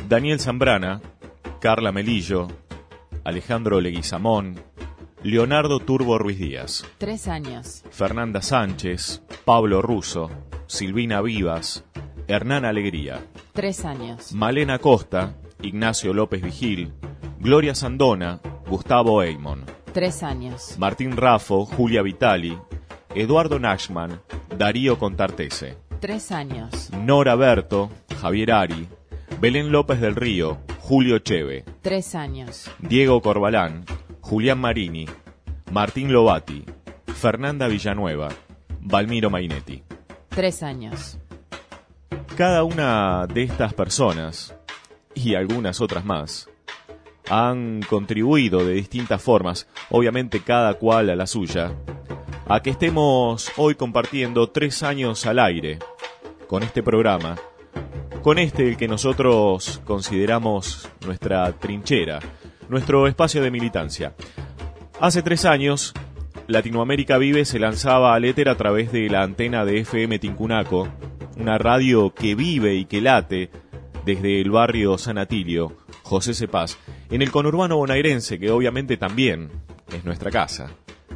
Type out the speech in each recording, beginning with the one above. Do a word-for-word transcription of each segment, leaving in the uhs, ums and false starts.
Daniel Zambrana, Carla Melillo, Alejandro Leguizamón, Leonardo Turbo Ruiz Díaz. Tres años. Fernanda Sánchez, Pablo Russo, Silvina Vivas, Hernán Alegría. Tres años. Malena Costa, Ignacio López Vigil, Gloria Sandona, Gustavo Eymon. Tres años. Martín Raffo, Julia Vitali, Eduardo Nachman, Darío Contartese. Tres años. Nora Berto, Javier Ari, Belén López del Río, Julio Cheve. Tres años. Diego Corbalán, Julián Marini, Martín Lovati, Fernanda Villanueva, Valmiro Mainetti. Tres años. Cada una de estas personas, y algunas otras más, han contribuido de distintas formas, obviamente cada cual a la suya, a que estemos hoy compartiendo tres años al aire con este programa, con este el que nosotros consideramos nuestra trinchera, nuestro espacio de militancia. Hace tres años, Latinoamérica Vive se lanzaba al éter a través de la antena de F M Tincunaco, una radio que vive y que late desde el barrio San Atilio, José Cepaz, en el conurbano bonaerense, que obviamente también es nuestra casa.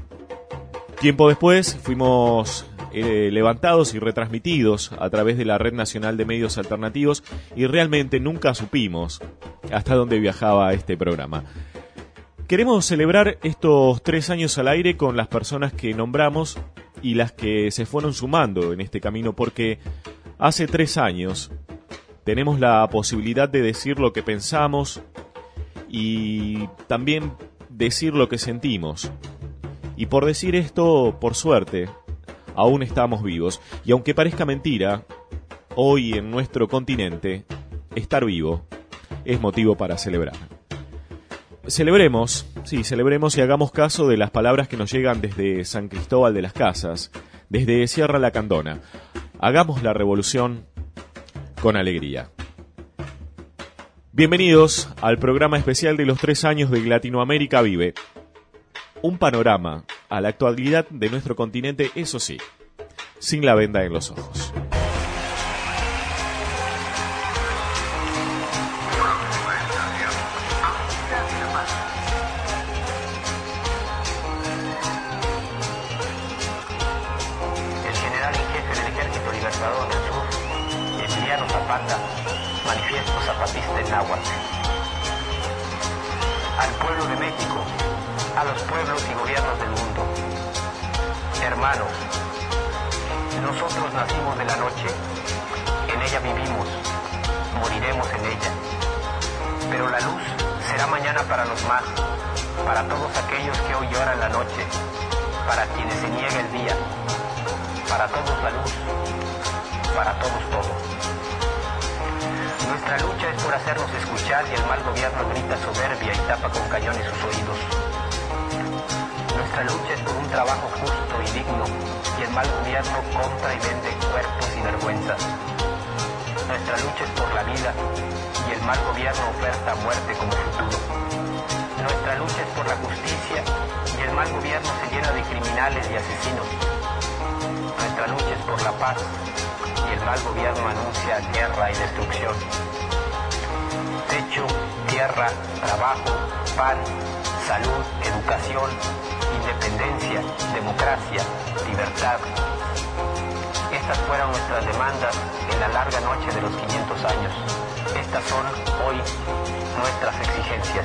Tiempo después fuimos eh, levantados y retransmitidos a través de la Red Nacional de Medios Alternativos y realmente nunca supimos hasta dónde viajaba este programa. Queremos celebrar estos tres años al aire con las personas que nombramos y las que se fueron sumando en este camino, porque hace tres años tenemos la posibilidad de decir lo que pensamos y también decir lo que sentimos. Y por decir esto, por suerte, aún estamos vivos. Y aunque parezca mentira, hoy en nuestro continente, estar vivo es motivo para celebrar. Celebremos, sí, celebremos y hagamos caso de las palabras que nos llegan desde San Cristóbal de las Casas, desde Sierra Lacandona. Hagamos la revolución con alegría. Bienvenidos al programa especial de los tres años de Latinoamérica Vive. Un panorama a la actualidad de nuestro continente, eso sí, sin la venda en los ojos. El general en jefe del Ejército Libertador del Sur, Emiliano Zapata, manifiesto zapatista en náhuatl. Al pueblo de México, a los pueblos y gobiernos del mundo. Hermano, nosotros nacimos de la noche, en ella vivimos, moriremos en ella. Pero la luz será mañana para los más, para todos aquellos que hoy lloran la noche, para quienes se niega el día, para todos la luz, para todos todo. Nuestra lucha es por hacernos escuchar y el mal gobierno grita soberbia y tapa con cañones sus oídos. Nuestra lucha es por un trabajo justo y digno, y el mal gobierno compra y vende cuerpos y vergüenzas. Nuestra lucha es por la vida, y el mal gobierno oferta muerte como futuro. Nuestra lucha es por la justicia, y el mal gobierno se llena de criminales y asesinos. Nuestra lucha es por la paz, y el mal gobierno anuncia guerra y destrucción. Techo, tierra, trabajo, pan, salud, educación, independencia, democracia, libertad. Estas fueron nuestras demandas en la larga noche de los quinientos años. Estas son hoy nuestras exigencias.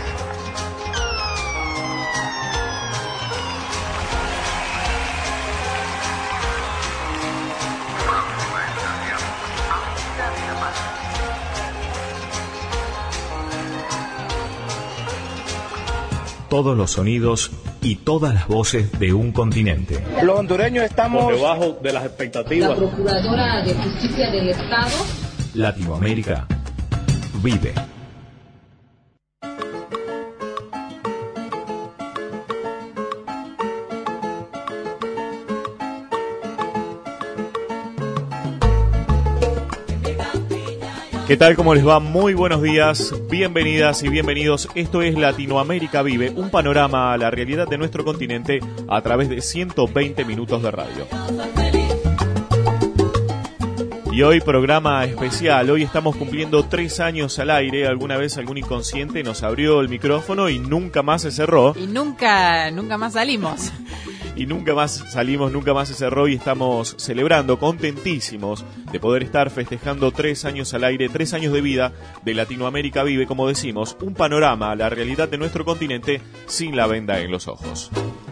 Todos los sonidos y todas las voces de un continente. Los hondureños estamos por debajo de las expectativas. La Procuradora de Justicia del Estado. Latinoamérica Vive. ¿Qué tal? ¿Cómo les va? Muy buenos días, bienvenidas y bienvenidos. Esto es Latinoamérica Vive, un panorama a la realidad de nuestro continente a través de ciento veinte minutos de radio. Y hoy programa especial, hoy estamos cumpliendo tres años al aire. Alguna vez algún inconsciente nos abrió el micrófono y nunca más se cerró. Y nunca, nunca más salimos. Y nunca más salimos, nunca más se cerró y estamos celebrando, contentísimos de poder estar festejando tres años al aire, tres años de vida de Latinoamérica Vive, como decimos, un panorama a la realidad de nuestro continente sin la venda en los ojos.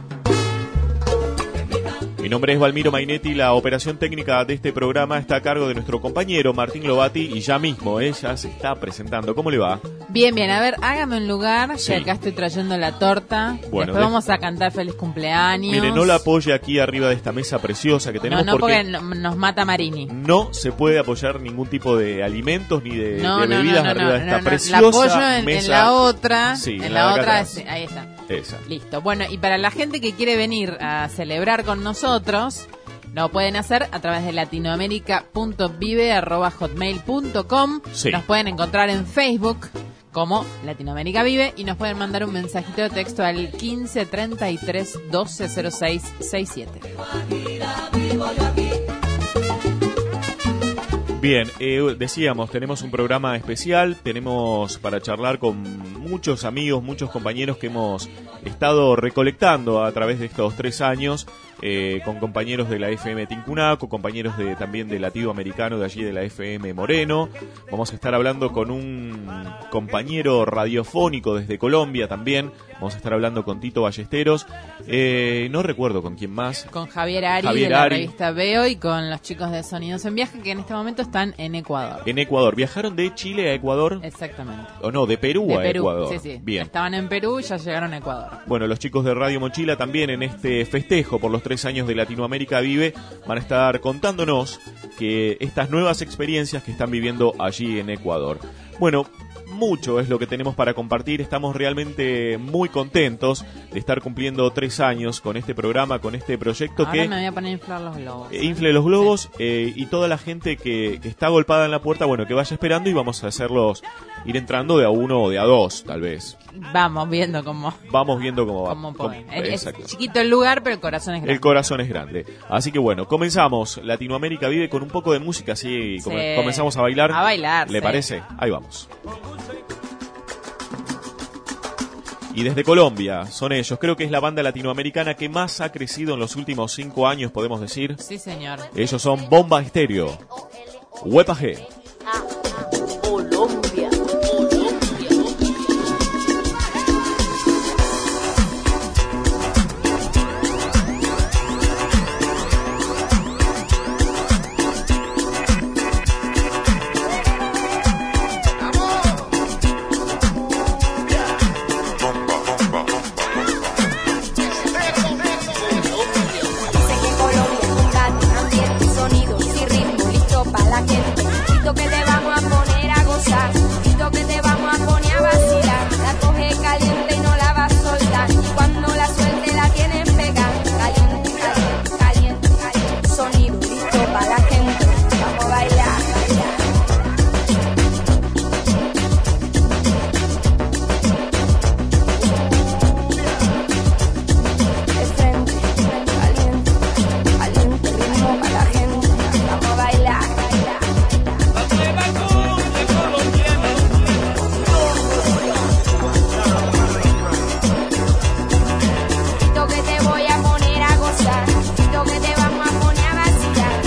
Mi nombre es Valmiro Mainetti, la operación técnica de este programa está a cargo de nuestro compañero Martín Lovati y ya mismo ella se está presentando. ¿Cómo le va? Bien, bien, a ver, hágame un lugar, Sí. que acá estoy trayendo la torta. Bueno, Después de- vamos a cantar feliz cumpleaños. Mire, no la apoye aquí arriba de esta mesa preciosa que No, tenemos no, porque, porque no- nos mata Marini. no se puede apoyar ningún tipo de alimentos ni de, No, de no, bebidas no, no, arriba no, de esta no, no. preciosa La apoyo en, en mesa. la otra. Sí, en en la, la de acá otra, atrás. es- ahí está. Esa. Listo. Bueno, y para la gente que quiere venir a celebrar con nosotros, lo pueden hacer a través de latinoamerica punto vive arroba hotmail punto com. Sí. Nos pueden encontrar en Facebook como Latinoamérica Vive y nos pueden mandar un mensajito de texto al quince treinta y tres doce cero seis sesenta y siete. Bien, eh, decíamos, tenemos un programa especial, tenemos para charlar con muchos amigos, muchos compañeros que hemos estado recolectando a través de estos tres años, eh, con compañeros de la F M Tincunaco, compañeros de también de Latinoamericano de allí de la F M Moreno. Vamos a estar hablando con un compañero radiofónico desde Colombia también, vamos a estar hablando con Tito Ballesteros, eh, no recuerdo con quién más. Con Javier Ari Javier de la Ari. revista Veo y con los chicos de Sonidos en Viaje que en este momento están en Ecuador. En Ecuador, ¿viajaron de Chile a Ecuador? Exactamente. O no, de Perú De a Perú, Ecuador. sí, sí. Bien. Estaban en Perú y ya llegaron a Ecuador. Bueno, los chicos de Radio Mochila también en este festejo por los tres años de Latinoamérica Vive van a estar contándonos que estas nuevas experiencias que están viviendo allí en Ecuador. Bueno, mucho es lo que tenemos para compartir. Estamos realmente muy contentos de estar cumpliendo tres años con este programa, con este proyecto Ahora que me voy a poner a inflar los globos. eh, infle los globos eh, y toda la gente que, que está agolpada en la puerta, bueno, que vaya esperando y vamos a hacerlos ir entrando de a uno o de a dos, tal vez. Vamos viendo cómo, Vamos viendo cómo va. cómo Cómo- podemos. Es, es exacto. chiquito el lugar, pero el corazón es grande. El corazón es grande. Así que bueno, comenzamos. Latinoamérica Vive con un poco de música, así Sí. come- comenzamos a bailar. A bailar, ¿Le sí. parece? Ahí vamos. Y desde Colombia son ellos. Creo que es la banda latinoamericana que más ha crecido en los últimos cinco años, podemos decir. Sí, señor. Ellos son Bomba Estéreo. Huepa G. Colombia. Sé que Colombia es un gato, ambiente, sonidos y ritmo listo para la gente. Listo que te vamos a poner a gozar, listo que te vamos a poner a vacilar. La coge caliente y no la vas a soltar, y cuando la suelte la tienes pegada. Caliente, caliente, caliente, caliente. Sonido listo para la gente. Vamos a bailar, bailar. De frente, caliente, caliente, ritmo para la gente. Vamos a bailar, bailar. Listo que te voy a poner a gozar, listo que te vamos a poner a vacilar.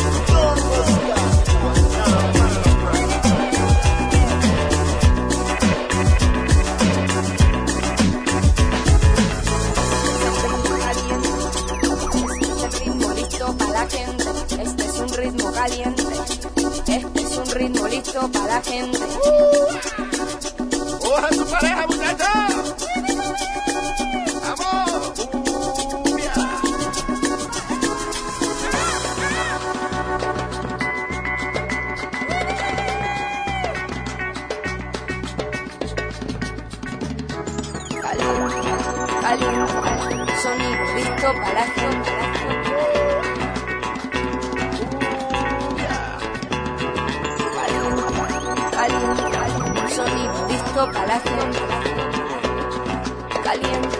Este es un ritmo caliente, este es un ritmo listo para la gente. ¡Oja su pareja, muchachos! ¡Vamos! ¡Cumbia! Caliente, caliente, sonido listo para la gente. Caliente, caliente, sonido listo para la gente. Caliente.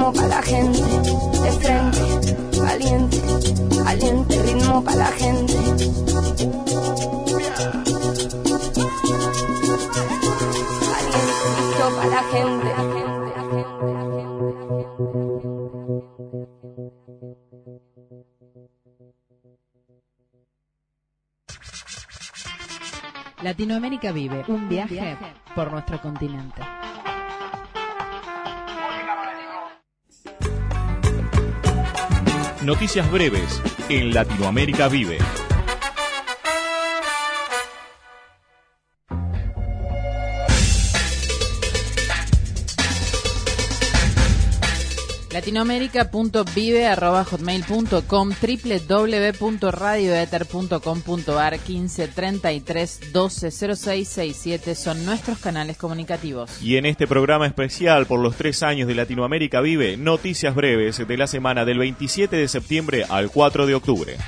ritmo para la gente, de frente, valiente, valiente, ritmo para la gente. Valiente, listo para la gente, la gente, la gente, la gente. Latinoamérica vive un viaje por nuestro continente. Noticias breves en Latinoamérica vive. latinoamérica punto vive arroba hotmail punto com, doble u doble u doble u punto radio ether punto com punto a r, quince treinta y tres doce cero seis sesenta y siete son nuestros canales comunicativos. Y en este programa especial por los tres años de Latinoamérica Vive, noticias breves de la semana del veintisiete de septiembre al cuatro de octubre.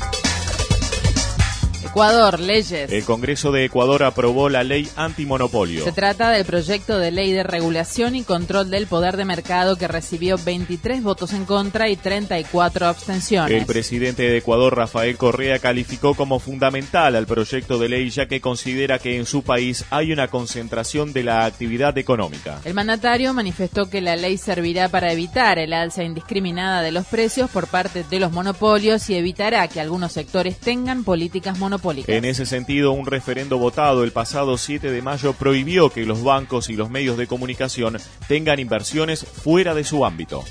Ecuador, leyes. El Congreso de Ecuador aprobó la ley antimonopolio. Se trata del proyecto de ley de regulación y control del poder de mercado que recibió veintitrés votos en contra y treinta y cuatro abstenciones. El presidente de Ecuador, Rafael Correa, calificó como fundamental al proyecto de ley ya que considera que en su país hay una concentración de la actividad económica. El mandatario manifestó que la ley servirá para evitar el alza indiscriminada de los precios por parte de los monopolios y evitará que algunos sectores tengan políticas monopólicas. En ese sentido, un referendo votado el pasado siete de mayo prohibió que los bancos y los medios de comunicación tengan inversiones fuera de su ámbito.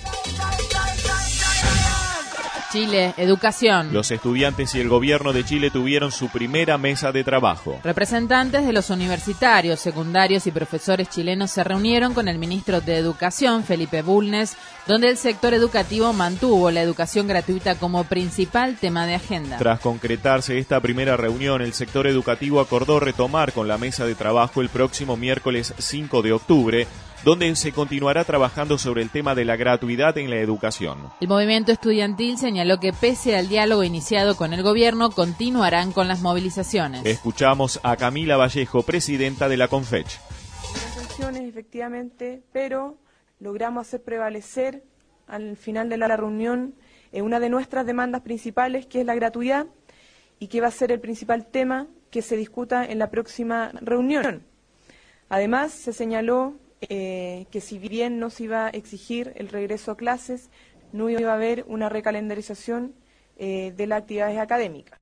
Chile, educación. Los estudiantes y el gobierno de Chile tuvieron su primera mesa de trabajo. Representantes de los universitarios, secundarios y profesores chilenos se reunieron con el ministro de Educación, Felipe Bulnes, donde el sector educativo mantuvo la educación gratuita como principal tema de agenda. Tras concretarse esta primera reunión, el sector educativo acordó retomar con la mesa de trabajo el próximo miércoles cinco de octubre, donde se continuará trabajando sobre el tema de la gratuidad en la educación. El movimiento estudiantil señaló que pese al diálogo iniciado con el gobierno, continuarán con las movilizaciones. Escuchamos a Camila Vallejo, presidenta de la CONFECH. Efectivamente, pero logramos hacer prevalecer al final de la reunión eh, una de nuestras demandas principales, que es la gratuidad, y que va a ser el principal tema que se discuta en la próxima reunión. Además, se señaló Eh, que si bien no se iba a exigir el regreso a clases, no iba a haber una recalendarización eh, de las actividades académicas.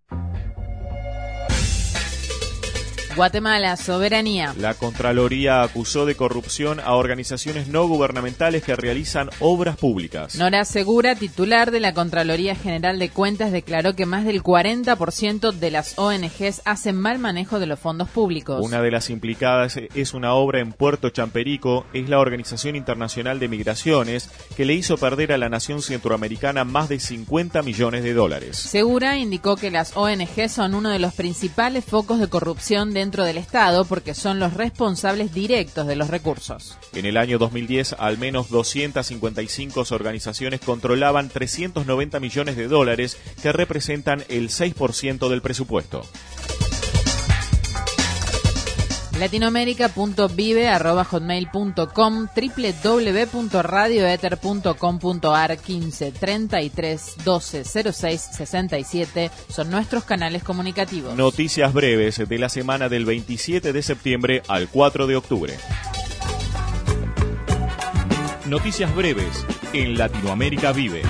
Guatemala, soberanía. La Contraloría acusó de corrupción a organizaciones no gubernamentales que realizan obras públicas. Nora Segura, titular de la Contraloría General de Cuentas, declaró que más del cuarenta por ciento de las O N Ges hacen mal manejo de los fondos públicos. Una de las implicadas es una obra en Puerto Champerico, es la Organización Internacional de Migraciones, que le hizo perder a la nación centroamericana más de cincuenta millones de dólares. Segura indicó que las O N Ges son uno de los principales focos de corrupción de dentro del Estado porque son los responsables directos de los recursos. En el año dos mil diez, al menos doscientas cincuenta y cinco organizaciones controlaban trescientos noventa millones de dólares, que representan el seis por ciento del presupuesto. latinoamérica punto vive arroba hotmail punto com, doble u doble u doble u punto radio ether punto com punto a r, quince treinta y tres doce cero seis sesenta y siete son nuestros canales comunicativos. Noticias breves de la semana del veintisiete de septiembre al cuatro de octubre. Noticias breves en Latinoamérica Vive.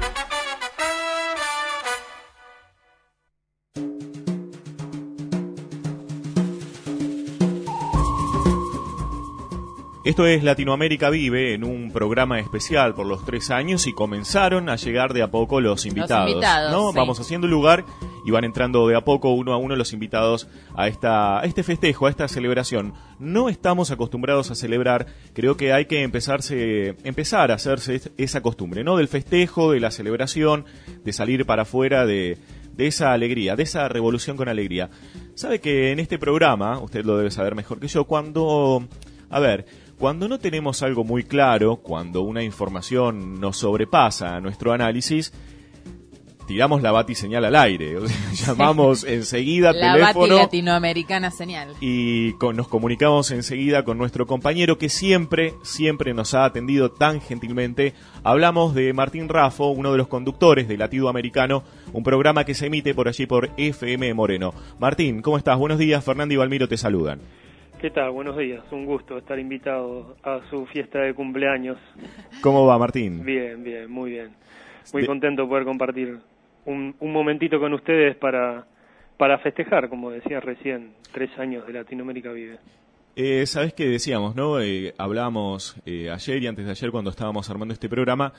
Esto es Latinoamérica Vive, en un programa especial por los tres años, y comenzaron a llegar de a poco los invitados. Los invitados, ¿no? sí. Vamos haciendo lugar y van entrando de a poco, uno a uno, los invitados a, esta, a este festejo, a esta celebración. No estamos acostumbrados a celebrar, creo que hay que empezarse, empezar a hacerse esa costumbre, ¿no? Del festejo, de la celebración, de salir para afuera de... de esa alegría, de esa revolución con alegría. Sabe que en este programa, usted lo debe saber mejor que yo, cuando, a ver, cuando no tenemos algo muy claro, cuando una información nos sobrepasa a nuestro análisis, tiramos la batiseñal al aire. Llamamos enseguida, la teléfono. bati latinoamericana señal. Y con, nos comunicamos enseguida con nuestro compañero que siempre, siempre nos ha atendido tan gentilmente. Hablamos de Martín Raffo, uno de los conductores de Latido Americano, un programa que se emite por allí por F M Moreno. Martín, ¿cómo estás? Buenos días, Fernando y Valmiro te saludan. ¿Qué tal? Buenos días, un gusto estar invitado a su fiesta de cumpleaños. ¿Cómo va, Martín? Bien, bien, muy bien. Muy de... contento de poder compartir un, un momentito con ustedes para, para festejar, como decía recién, tres años de Latinoamérica Vive. Eh, ¿Sabés qué decíamos, no? Eh, hablábamos eh, ayer y antes de ayer cuando estábamos armando este programa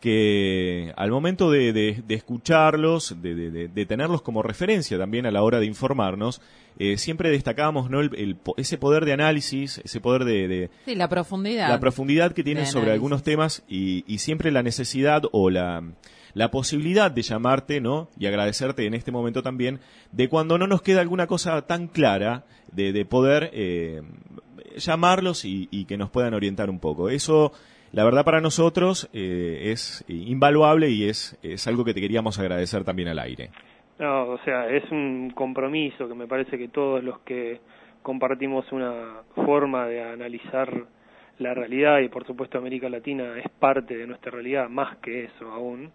que al momento de, de, de escucharlos, de, de, de tenerlos como referencia también a la hora de informarnos, eh, siempre destacábamos, ¿no? el, el, ese poder de análisis, ese poder de, de... Sí, la profundidad. La profundidad que tienen sobre algunos temas y, y siempre la necesidad o la... la posibilidad de llamarte, ¿no? Y agradecerte en este momento también, de cuando no nos queda alguna cosa tan clara, de, de poder eh, llamarlos y, y que nos puedan orientar un poco. Eso, la verdad, para nosotros eh, es invaluable y es, es algo que te queríamos agradecer también al aire. No, o sea, es un compromiso que me parece que todos los que compartimos una forma de analizar la realidad, y por supuesto América Latina es parte de nuestra realidad, más que eso aún,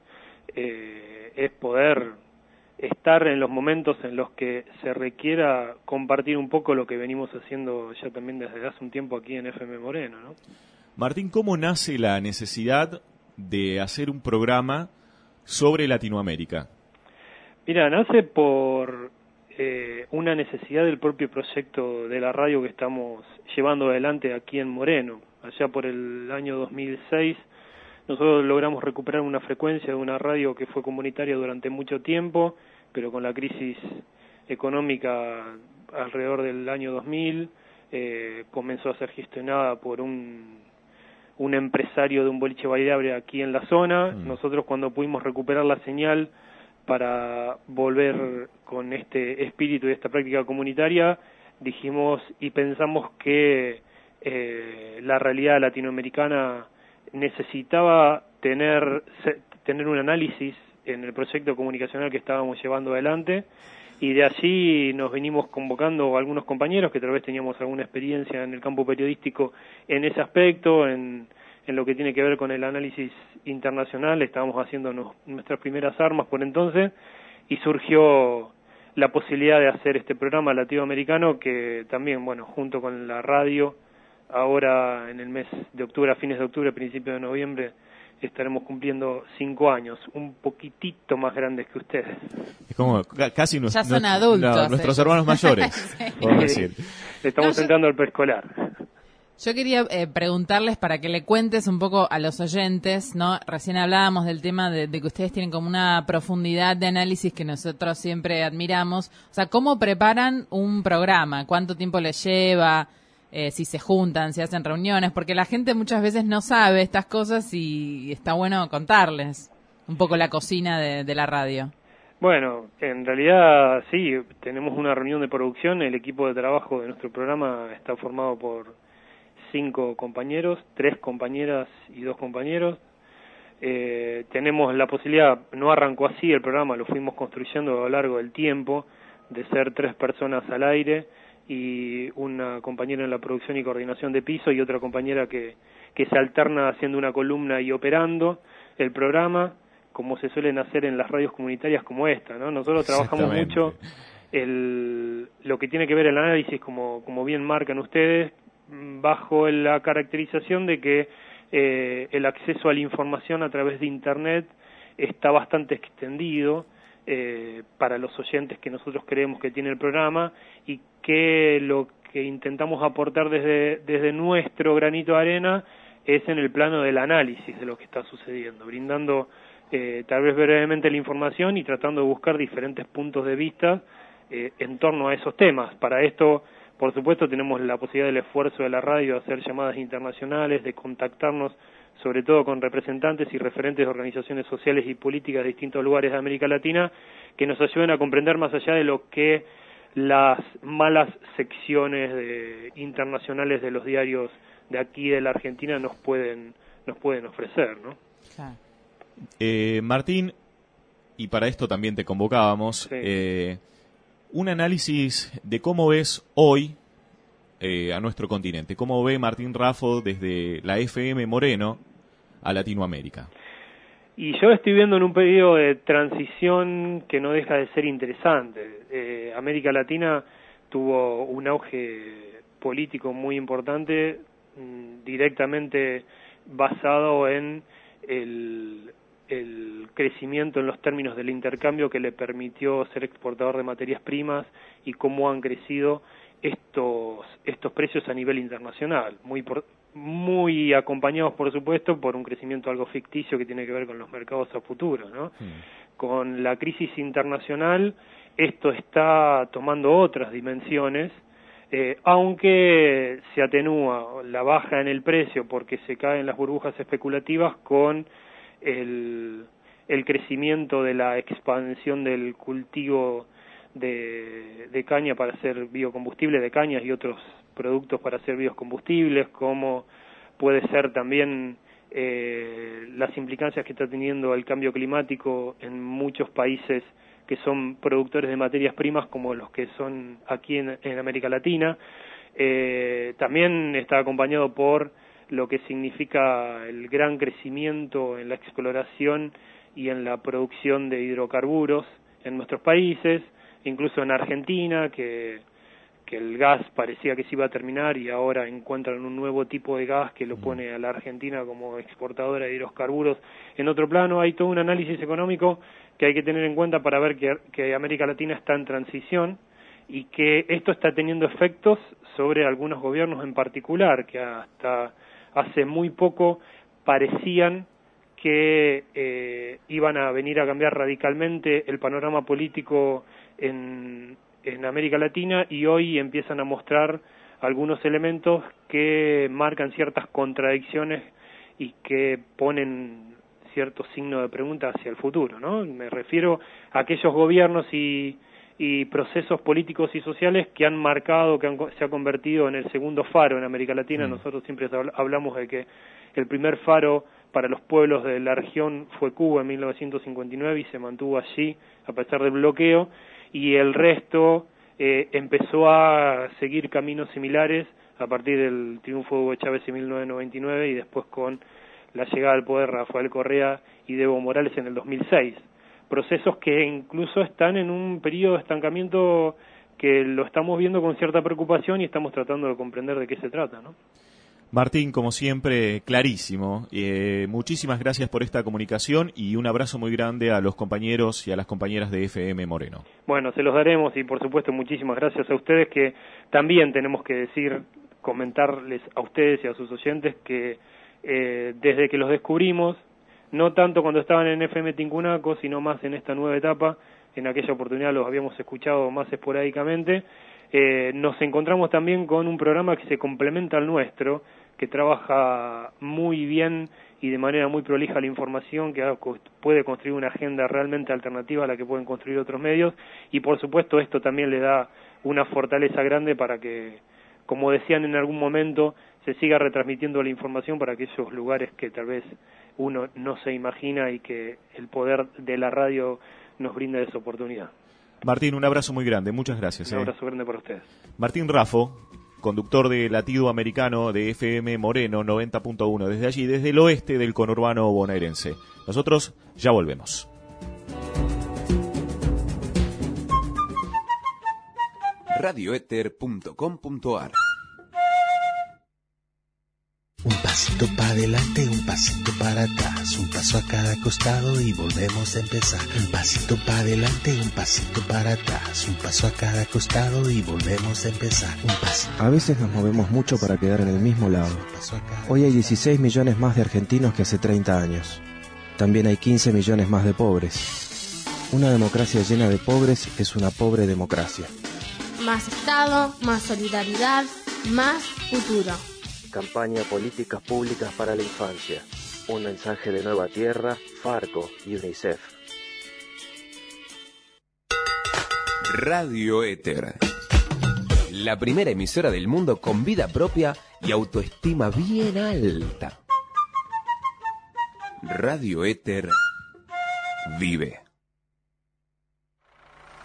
Eh, es poder estar en los momentos en los que se requiera compartir un poco lo que venimos haciendo ya también desde hace un tiempo aquí en F M Moreno, ¿no? Martín, ¿cómo nace la necesidad de hacer un programa sobre Latinoamérica? Mira, nace por eh, una necesidad del propio proyecto de la radio que estamos llevando adelante aquí en Moreno. Allá por el año dos mil seis nosotros logramos recuperar una frecuencia de una radio que fue comunitaria durante mucho tiempo, pero con la crisis económica alrededor del año dos mil, eh, comenzó a ser gestionada por un, un empresario de un boliche bailable aquí en la zona. Mm. Nosotros, cuando pudimos recuperar la señal para volver con este espíritu y esta práctica comunitaria, dijimos y pensamos que eh, la realidad latinoamericana necesitaba tener tener un análisis en el proyecto comunicacional que estábamos llevando adelante, y de allí nos venimos convocando a algunos compañeros que tal vez teníamos alguna experiencia en el campo periodístico en ese aspecto, en, en lo que tiene que ver con el análisis internacional. Estábamos haciendo nos, nuestras primeras armas por entonces, y surgió la posibilidad de hacer este programa latinoamericano que también, bueno, junto con la radio, ahora en el mes de octubre, a fines de octubre, principios de noviembre, estaremos cumpliendo cinco años, un poquitito más grandes que ustedes. Es como casi nos, ya son no, adultos. No, nuestros hermanos mayores, sí. podemos decir. Estamos no, entrando yo, al preescolar. Yo quería eh, preguntarles para que le cuentes un poco a los oyentes, ¿no? Recién hablábamos del tema de, de que ustedes tienen como una profundidad de análisis que nosotros siempre admiramos. O sea, ¿cómo preparan un programa? ¿Cuánto tiempo les lleva? Eh, si se juntan, si hacen reuniones, porque la gente muchas veces no sabe estas cosas y está bueno contarles un poco la cocina de, de la radio. Bueno, en realidad sí, tenemos una reunión de producción. El equipo de trabajo de nuestro programa está formado por cinco compañeros, tres compañeras y dos compañeros. Eh, tenemos la posibilidad, no arrancó así el programa, lo fuimos construyendo a lo largo del tiempo, de ser tres personas al aire y una compañera en la producción y coordinación de piso y otra compañera que, que se alterna haciendo una columna y operando el programa, como se suelen hacer en las radios comunitarias como esta, ¿no? Nosotros trabajamos mucho el, lo que tiene que ver el análisis, como, como bien marcan ustedes, bajo la caracterización de que eh, el acceso a la información a través de Internet está bastante extendido, Eh, para los oyentes que nosotros creemos que tiene el programa, y que lo que intentamos aportar desde, desde nuestro granito de arena es en el plano del análisis de lo que está sucediendo, brindando eh, tal vez brevemente la información y tratando de buscar diferentes puntos de vista eh, en torno a esos temas. Para esto, por supuesto, tenemos la posibilidad del esfuerzo de la radio de hacer llamadas internacionales, de contactarnos sobre todo con representantes y referentes de organizaciones sociales y políticas de distintos lugares de América Latina, que nos ayuden a comprender más allá de lo que las malas secciones de, internacionales de los diarios de aquí de la Argentina nos pueden nos pueden ofrecer, ¿no? Eh, Martín, y para esto también te convocábamos, Sí. eh, un análisis de cómo ves hoy eh, a nuestro continente, cómo ve Martín Raffo desde la F M Moreno a Latinoamérica. Y yo estoy viendo en un periodo de transición que no deja de ser interesante. Eh, América Latina tuvo un auge político muy importante, mmm, directamente basado en el, el crecimiento en los términos del intercambio que le permitió ser exportador de materias primas y cómo han crecido estos estos precios a nivel internacional, muy por, muy acompañados, por supuesto, por un crecimiento algo ficticio que tiene que ver con los mercados a futuro, ¿no? Sí. Con la crisis internacional, esto está tomando otras dimensiones, eh, aunque se atenúa la baja en el precio porque se caen las burbujas especulativas con el, el crecimiento de la expansión del cultivo de, de caña para hacer biocombustible, de cañas y otros productos para hacer biocombustibles, como puede ser también eh, las implicancias que está teniendo el cambio climático en muchos países que son productores de materias primas como los que son aquí en, en América Latina. Eh, también está acompañado por lo que significa el gran crecimiento en la exploración y en la producción de hidrocarburos en nuestros países, incluso en Argentina, que que el gas parecía que se iba a terminar y ahora encuentran un nuevo tipo de gas que lo pone a la Argentina como exportadora de hidrocarburos en otro plano. Hay todo un análisis económico que hay que tener en cuenta para ver que, que América Latina está en transición y que esto está teniendo efectos sobre algunos gobiernos en particular, que hasta hace muy poco parecían que eh, iban a venir a cambiar radicalmente el panorama político en en América Latina, y hoy empiezan a mostrar algunos elementos que marcan ciertas contradicciones y que ponen cierto signo de pregunta hacia el futuro, ¿no? Me refiero a aquellos gobiernos y, y procesos políticos y sociales que han marcado, que han, se ha convertido en el segundo faro en América Latina. Mm. Nosotros siempre hablamos de que el primer faro para los pueblos de la región fue Cuba en mil novecientos cincuenta y nueve y se mantuvo allí a pesar del bloqueo, y el resto eh, empezó a seguir caminos similares a partir del triunfo de Hugo Chávez en mil novecientos noventa y nueve y después con la llegada al poder de Rafael Correa y de Evo Morales en el dos mil seis. Procesos que incluso están en un periodo de estancamiento que lo estamos viendo con cierta preocupación y estamos tratando de comprender de qué se trata, ¿no? Martín, como siempre, clarísimo. Eh, muchísimas gracias por esta comunicación y un abrazo muy grande a los compañeros y a las compañeras de F M Moreno. Bueno, se los daremos y por supuesto muchísimas gracias a ustedes, que también tenemos que decir, comentarles a ustedes y a sus oyentes que eh, desde que los descubrimos, no tanto cuando estaban en F M Tincunaco, sino más en esta nueva etapa, en aquella oportunidad los habíamos escuchado más esporádicamente, eh, nos encontramos también con un programa que se complementa al nuestro, que trabaja muy bien y de manera muy prolija la información, que puede construir una agenda realmente alternativa a la que pueden construir otros medios, y por supuesto esto también le da una fortaleza grande para que, como decían en algún momento, se siga retransmitiendo la información para aquellos lugares que tal vez uno no se imagina y que el poder de la radio nos brinda esa oportunidad. Martín, un abrazo muy grande, muchas gracias. Un eh. abrazo grande para ustedes. Martín Raffo, conductor de Latido Americano de F M Moreno noventa punto uno, desde allí, desde el oeste del conurbano bonaerense. Nosotros ya volvemos. radioether punto com punto ar. Un pasito para adelante, un pasito para atrás, un paso a cada costado y volvemos a empezar. Un pasito para adelante, un pasito para atrás, un paso a cada costado y volvemos a empezar. Un pasito. A veces nos movemos mucho para quedar en el mismo lado. Hoy hay dieciséis millones más de argentinos que hace treinta años. También hay quince millones más de pobres. Una democracia llena de pobres es una pobre democracia. Más Estado, más solidaridad, más futuro. Campaña Políticas Públicas para la Infancia. Un mensaje de Nueva Tierra, Farco y UNICEF. Radio Éter. La primera emisora del mundo con vida propia y autoestima bien alta. Radio Éter vive.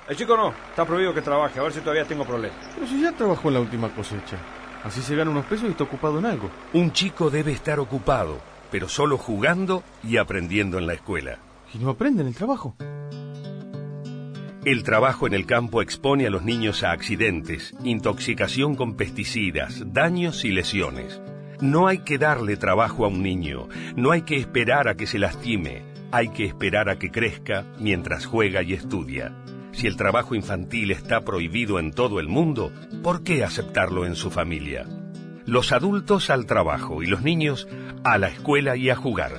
El chico no, está prohibido que trabaje, a ver si todavía tengo problemas. Pero si ya trabajó en la última cosecha. Así se gana unos pesos y está ocupado en algo. Un chico debe estar ocupado, pero solo jugando y aprendiendo en la escuela. ¿Y no aprende en el trabajo? El trabajo en el campo expone a los niños a accidentes, intoxicación con pesticidas, daños y lesiones. No hay que darle trabajo a un niño, no hay que esperar a que se lastime, hay que esperar a que crezca mientras juega y estudia. Si el trabajo infantil está prohibido en todo el mundo, ¿por qué aceptarlo en su familia? Los adultos al trabajo y los niños a la escuela y a jugar.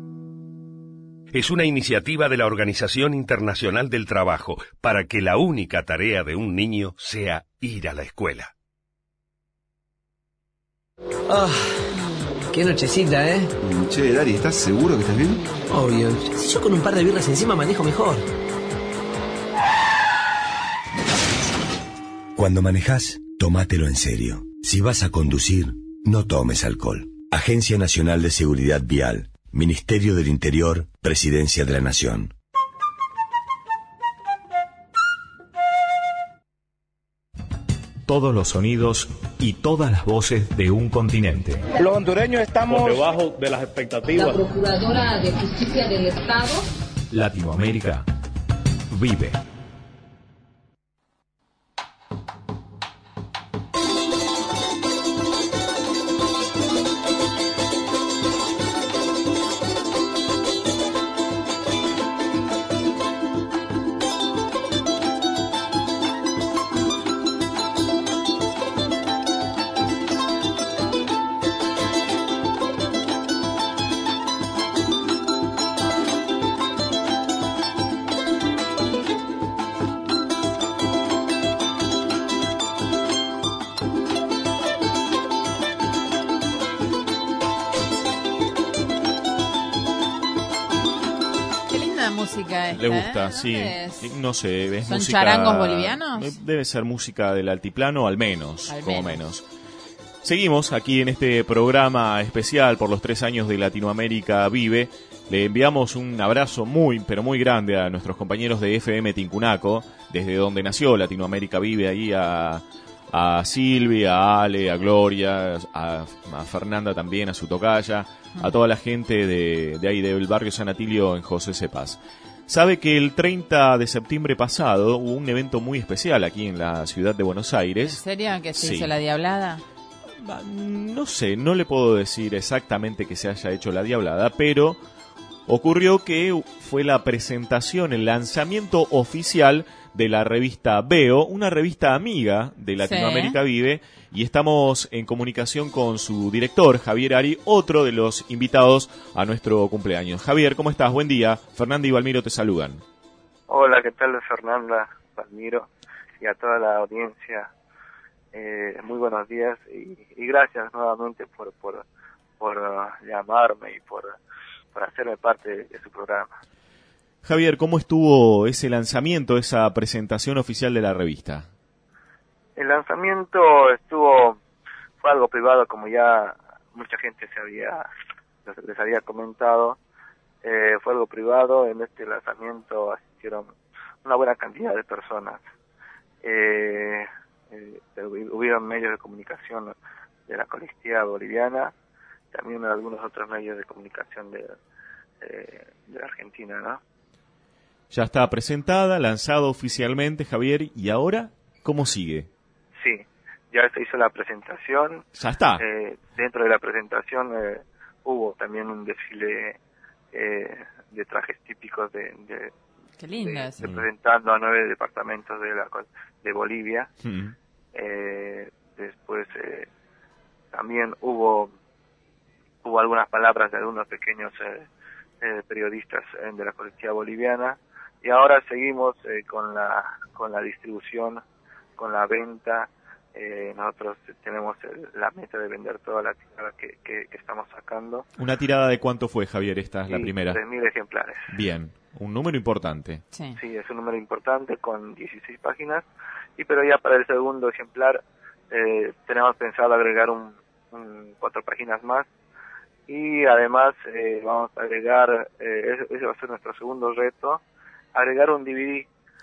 Es una iniciativa de la Organización Internacional del Trabajo para que la única tarea de un niño sea ir a la escuela. Ah, qué nochecita, ¿eh? Che, Dari, ¿estás seguro que estás bien? Obvio. Si yo con un par de birras encima manejo mejor. Cuando manejás, tómatelo en serio. Si vas a conducir, no tomes alcohol. Agencia Nacional de Seguridad Vial, Ministerio del Interior, Presidencia de la Nación. Todos los sonidos y todas las voces de un continente. Los hondureños estamos por debajo de las expectativas. La Procuradora de Justicia del Estado. Latinoamérica vive. Música esta, le gusta, ¿eh? sí. Es... No sé, es ¿Son música... charangos bolivianos? Debe ser música del altiplano, al menos, al como menos. menos. Seguimos aquí en este programa especial por los tres años de Latinoamérica Vive. Le enviamos un abrazo muy, pero muy grande a nuestros compañeros de F M Tincunaco, desde donde nació Latinoamérica Vive, ahí a, a Silvia, a Ale, a Gloria, a, a Fernanda también, a su tocaya, a toda la gente de, de ahí del barrio San Atilio en José Cepaz. Sabe que el treinta de septiembre pasado hubo un evento muy especial aquí en la ciudad de Buenos Aires. ¿En serio? ¿Que se sí. hizo la diablada? No sé, no le puedo decir exactamente que se haya hecho la diablada, pero ocurrió que fue la presentación, el lanzamiento oficial de la revista Veo, una revista amiga de Latinoamérica sí. Vive, y estamos en comunicación con su director, Javier Ari, otro de los invitados a nuestro cumpleaños. Javier, ¿cómo estás? Buen día. Fernanda y Valmiro te saludan. Hola, ¿qué tal, Fernanda, Valmiro y a toda la audiencia? Eh, muy buenos días y, y gracias nuevamente por por, por uh, llamarme y por, por hacerme parte de, de su programa. Javier, ¿cómo estuvo ese lanzamiento, esa presentación oficial de la revista? El lanzamiento estuvo, fue algo privado, como ya mucha gente se había, les había comentado, eh, fue algo privado. En este lanzamiento asistieron una buena cantidad de personas. Eh, eh, hubieron medios de comunicación de la colectividad boliviana, también algunos otros medios de comunicación de, eh, de la Argentina, ¿no? Ya está presentada, lanzado oficialmente, Javier, ¿y ahora cómo sigue? Sí, ya se hizo la presentación. Ya está. Eh, dentro de la presentación eh, hubo también un desfile eh, de trajes típicos de, de, Qué lindas. de representando a nueve departamentos de la de Bolivia. Mm. Eh, después eh, también hubo hubo algunas palabras de algunos pequeños eh, eh, periodistas eh, de la colectividad boliviana. Y ahora seguimos eh, con la con la distribución, con la venta. Eh, nosotros tenemos el, la meta de vender toda la tirada que, que, que estamos sacando. ¿Una tirada de cuánto fue, Javier? Esta es la primera. tres mil ejemplares. Bien, un número importante. Sí. sí, es un número importante con dieciséis páginas. Y pero ya para el segundo ejemplar eh, tenemos pensado agregar un, un cuatro páginas más. Y además eh, vamos a agregar, eh, ese, ese va a ser nuestro segundo reto, agregar un D V D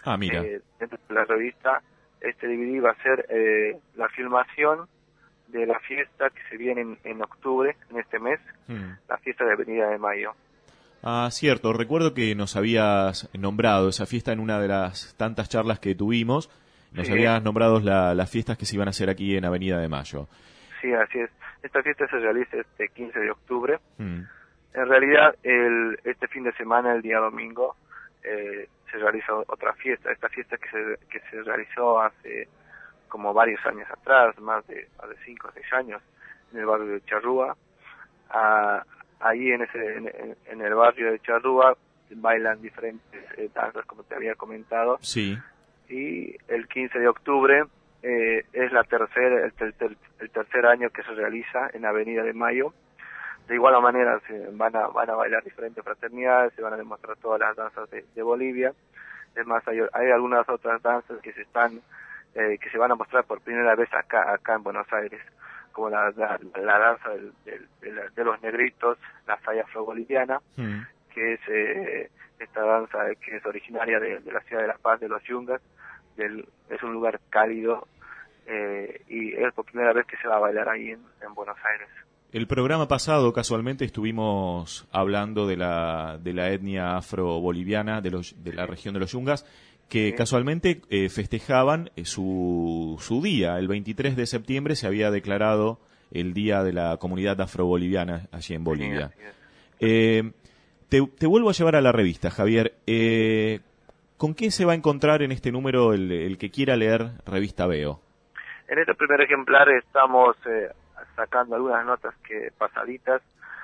Ah, mira. Eh, dentro de la revista, este D V D va a ser eh, la filmación de la fiesta que se viene en, en octubre, en este mes, Mm. la fiesta de Avenida de Mayo. Ah, cierto. Recuerdo que nos habías nombrado esa fiesta en una de las tantas charlas que tuvimos. Nos Sí. habías nombrado la, las fiestas que se iban a hacer aquí en Avenida de Mayo. Sí, así es. Esta fiesta se realiza este quince de octubre. Mm. En realidad, el, este fin de semana, el día domingo, eh, se realiza otra fiesta. Esta fiesta que se, que se realizó hace como varios años atrás, más de, más de cinco o seis años, en el barrio de Charrúa. Ah, ahí en, ese, en, en el barrio de Charrúa bailan diferentes eh, danzas, como te había comentado. Sí. Y el quince de octubre eh, es la tercera, el, tercer, el tercer año que se realiza en Avenida de Mayo. De igual manera se van a van a bailar diferentes fraternidades, se van a demostrar todas las danzas de, de Bolivia. Es más, hay, hay algunas otras danzas que se están eh, que se van a mostrar por primera vez acá acá en Buenos Aires, como la, la, la danza del, del, de, la, de los negritos, la saya afro-boliviana, Mm. que es eh, esta danza que es originaria de, de la ciudad de La Paz, de los Yungas. Del, es un lugar cálido eh, y es por primera vez que se va a bailar ahí en, en Buenos Aires. El programa pasado, casualmente, estuvimos hablando de la, de la etnia afro-boliviana de, los, de la región de los Yungas, que Sí. casualmente eh, festejaban eh, su, su día. El veintitrés de septiembre se había declarado el Día de la Comunidad Afro-Boliviana allí en Bolivia. Sí, así es. Eh, te, te vuelvo a llevar a la revista, Javier. Eh, ¿Con qué se va a encontrar en este número el, el que quiera leer Revista Veo? En este primer ejemplar estamos eh, sacando algunas notas que pasaditas.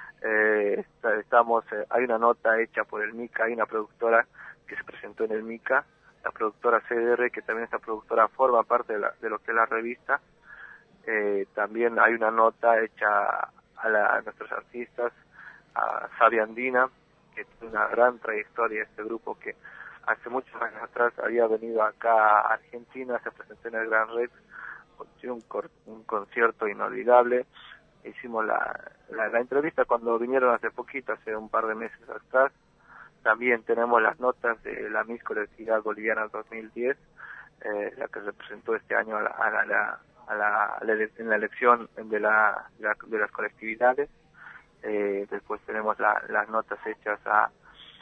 Eh, está- estamos eh, hay una nota hecha por el MICA, hay una productora que se presentó en el MICA, la productora C D R, que también esta productora forma parte de, la- de lo que es la revista. Eh, también hay una nota hecha a, la- a nuestros artistas, a Sabia Andina, que tiene una gran trayectoria, este grupo que hace muchos años atrás había venido acá a Argentina, se presentó en el Gran Rex, tiene un, cor- un concierto inolvidable. Hicimos la, la, la entrevista cuando vinieron hace poquito, hace un par de meses atrás. También tenemos las notas de la Miss Colectividad Boliviana dos mil diez, eh, la que se presentó este año a la, a la, a la, a la, a la ele- en la elección de, la, de, la- de las colectividades. Eh, después tenemos la, las notas hechas a,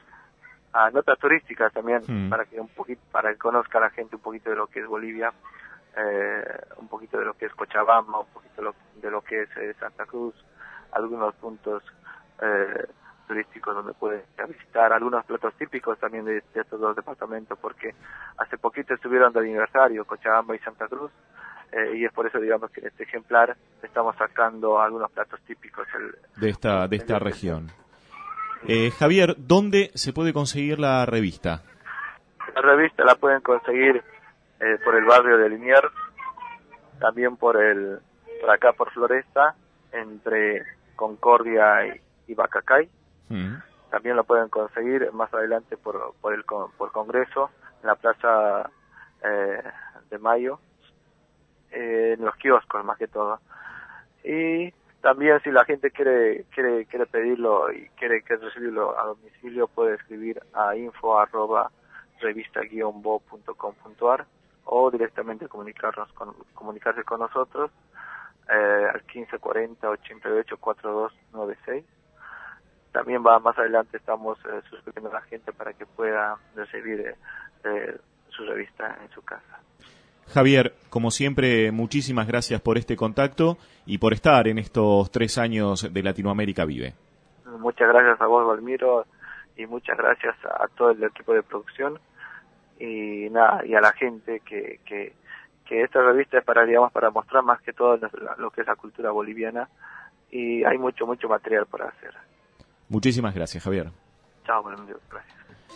a notas turísticas también, Mm. para que un poquito, para que conozca la gente un poquito de lo que es Bolivia, eh, un poquito de lo que es Cochabamba, un poquito de lo, de lo que es eh, Santa Cruz, algunos puntos eh, turísticos donde pueden ir a visitar, algunos platos típicos también de, de estos dos departamentos, porque hace poquito estuvieron de aniversario Cochabamba y Santa Cruz, eh, y es por eso, digamos, que en este ejemplar estamos sacando algunos platos típicos. El, De esta, de esta región. Eh, Javier, ¿dónde se puede conseguir la revista? La revista la pueden conseguir eh, por el barrio de Liniers, también por el por acá por Floresta, entre Concordia y, y Bacacay. Mm. También lo pueden conseguir más adelante por por el con- por Congreso, en la Plaza eh, de Mayo, eh, en los kioscos más que todo. Y también si la gente quiere quiere quiere pedirlo y quiere, quiere recibirlo a domicilio, puede escribir a info arroba revista guion bo punto com punto ar o directamente comunicarnos con, comunicarse con nosotros eh, al quince cuarenta ochenta y ocho cuarenta y dos noventa y seis. También va más adelante estamos eh, suscribiendo a la gente para que pueda recibir eh, eh, su revista en su casa. Javier, como siempre, muchísimas gracias por este contacto y por estar en estos tres años de Latinoamérica Vive. Muchas gracias a vos, Valmiro, y muchas gracias a todo el equipo de producción y nada, y a la gente que, que, que esta revista es para, digamos, para mostrar más que todo lo que es la cultura boliviana, y hay mucho, mucho material por hacer. Muchísimas gracias, Javier. Chao, Valmiro, gracias.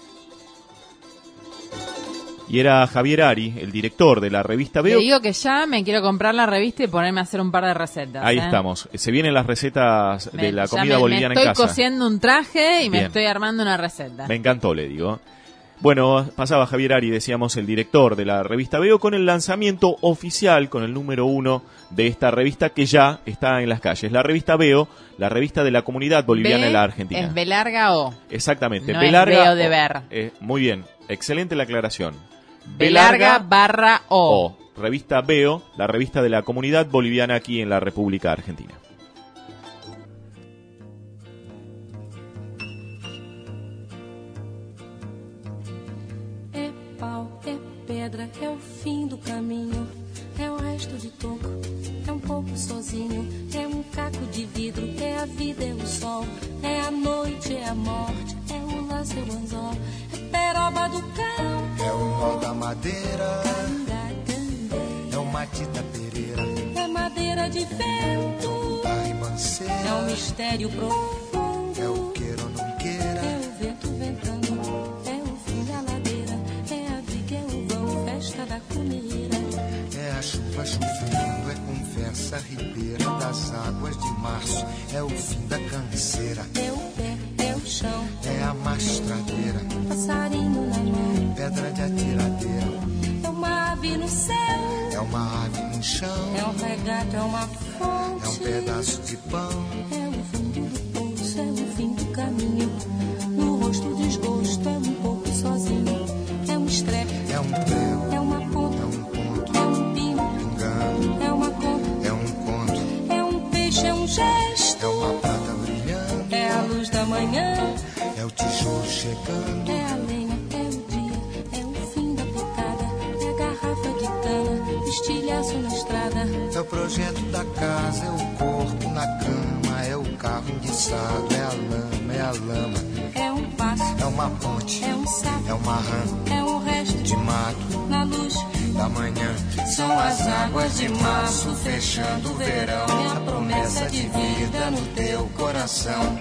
Y era Javier Ari, el director de la revista Le Veo. digo que ya me quiero comprar la revista y ponerme a hacer un par de recetas. Ahí ¿eh? estamos. Se vienen las recetas Me- de la ya comida me- boliviana me estoy en casa. cosiendo un traje y me Bien. estoy armando una receta. Me encantó, le digo. Bueno, pasaba Javier Ari, decíamos, el director de la revista Veo, con el lanzamiento oficial, con el número uno de esta revista que ya está en las calles. La revista Veo, la revista de la comunidad boliviana B en la Argentina. Es B larga O. Exactamente. No B es larga veo de O. ver. Eh, muy bien, excelente la aclaración. B larga barra O. O. Revista Veo, la revista de la comunidad boliviana aquí en la República Argentina. É pau, é pedra, é o fim do caminho, é o resto de toco, é um pouco sozinho, é um caco de vidro, é a vida, é o sol, é a noite, é a morte, é o lance, é o anzol, é peroba do cão, é o nó da madeira, é o mate da pereira, é madeira de vento, da ribanceira, é um mistério profundo, é o queira ou não queira, é o vento ventando, é o fim da ladeira, é a viga, é o vão, festa da comeira, é a chuva chovendo, é conversa ribeira das águas de março, é o fim da canseira, é o pé, é o chão, é a mastradeira, passarinho na mão, pedra de atiradeira, é uma ave no céu, é uma ave no chão, é um regato, é uma fonte, é um pedaço de pão, é o fundo do poço, é o fim do caminho, no rosto o desgosto, é um pouco sozinho, é um estrepe, é um prego, é uma ponta, é um ponto, é um pino, pingando, é uma conta, é um conto, é um peixe, é um gesto, é uma prata brilhando, é a luz da manhã, é o tijolo chegando, é a lenha, é o dia, é o fim da picada, é a garrafa de cana, estilhaço na estrada, é o projeto da casa, é o corpo na cama, é o carro enguiçado, é a lama, é a lama, é um passo, é uma ponte, é um sapo, é uma rã, é um resto de mato, na luz da manhã, são as águas de março fechando o verão, é a promessa de vida no teu coração.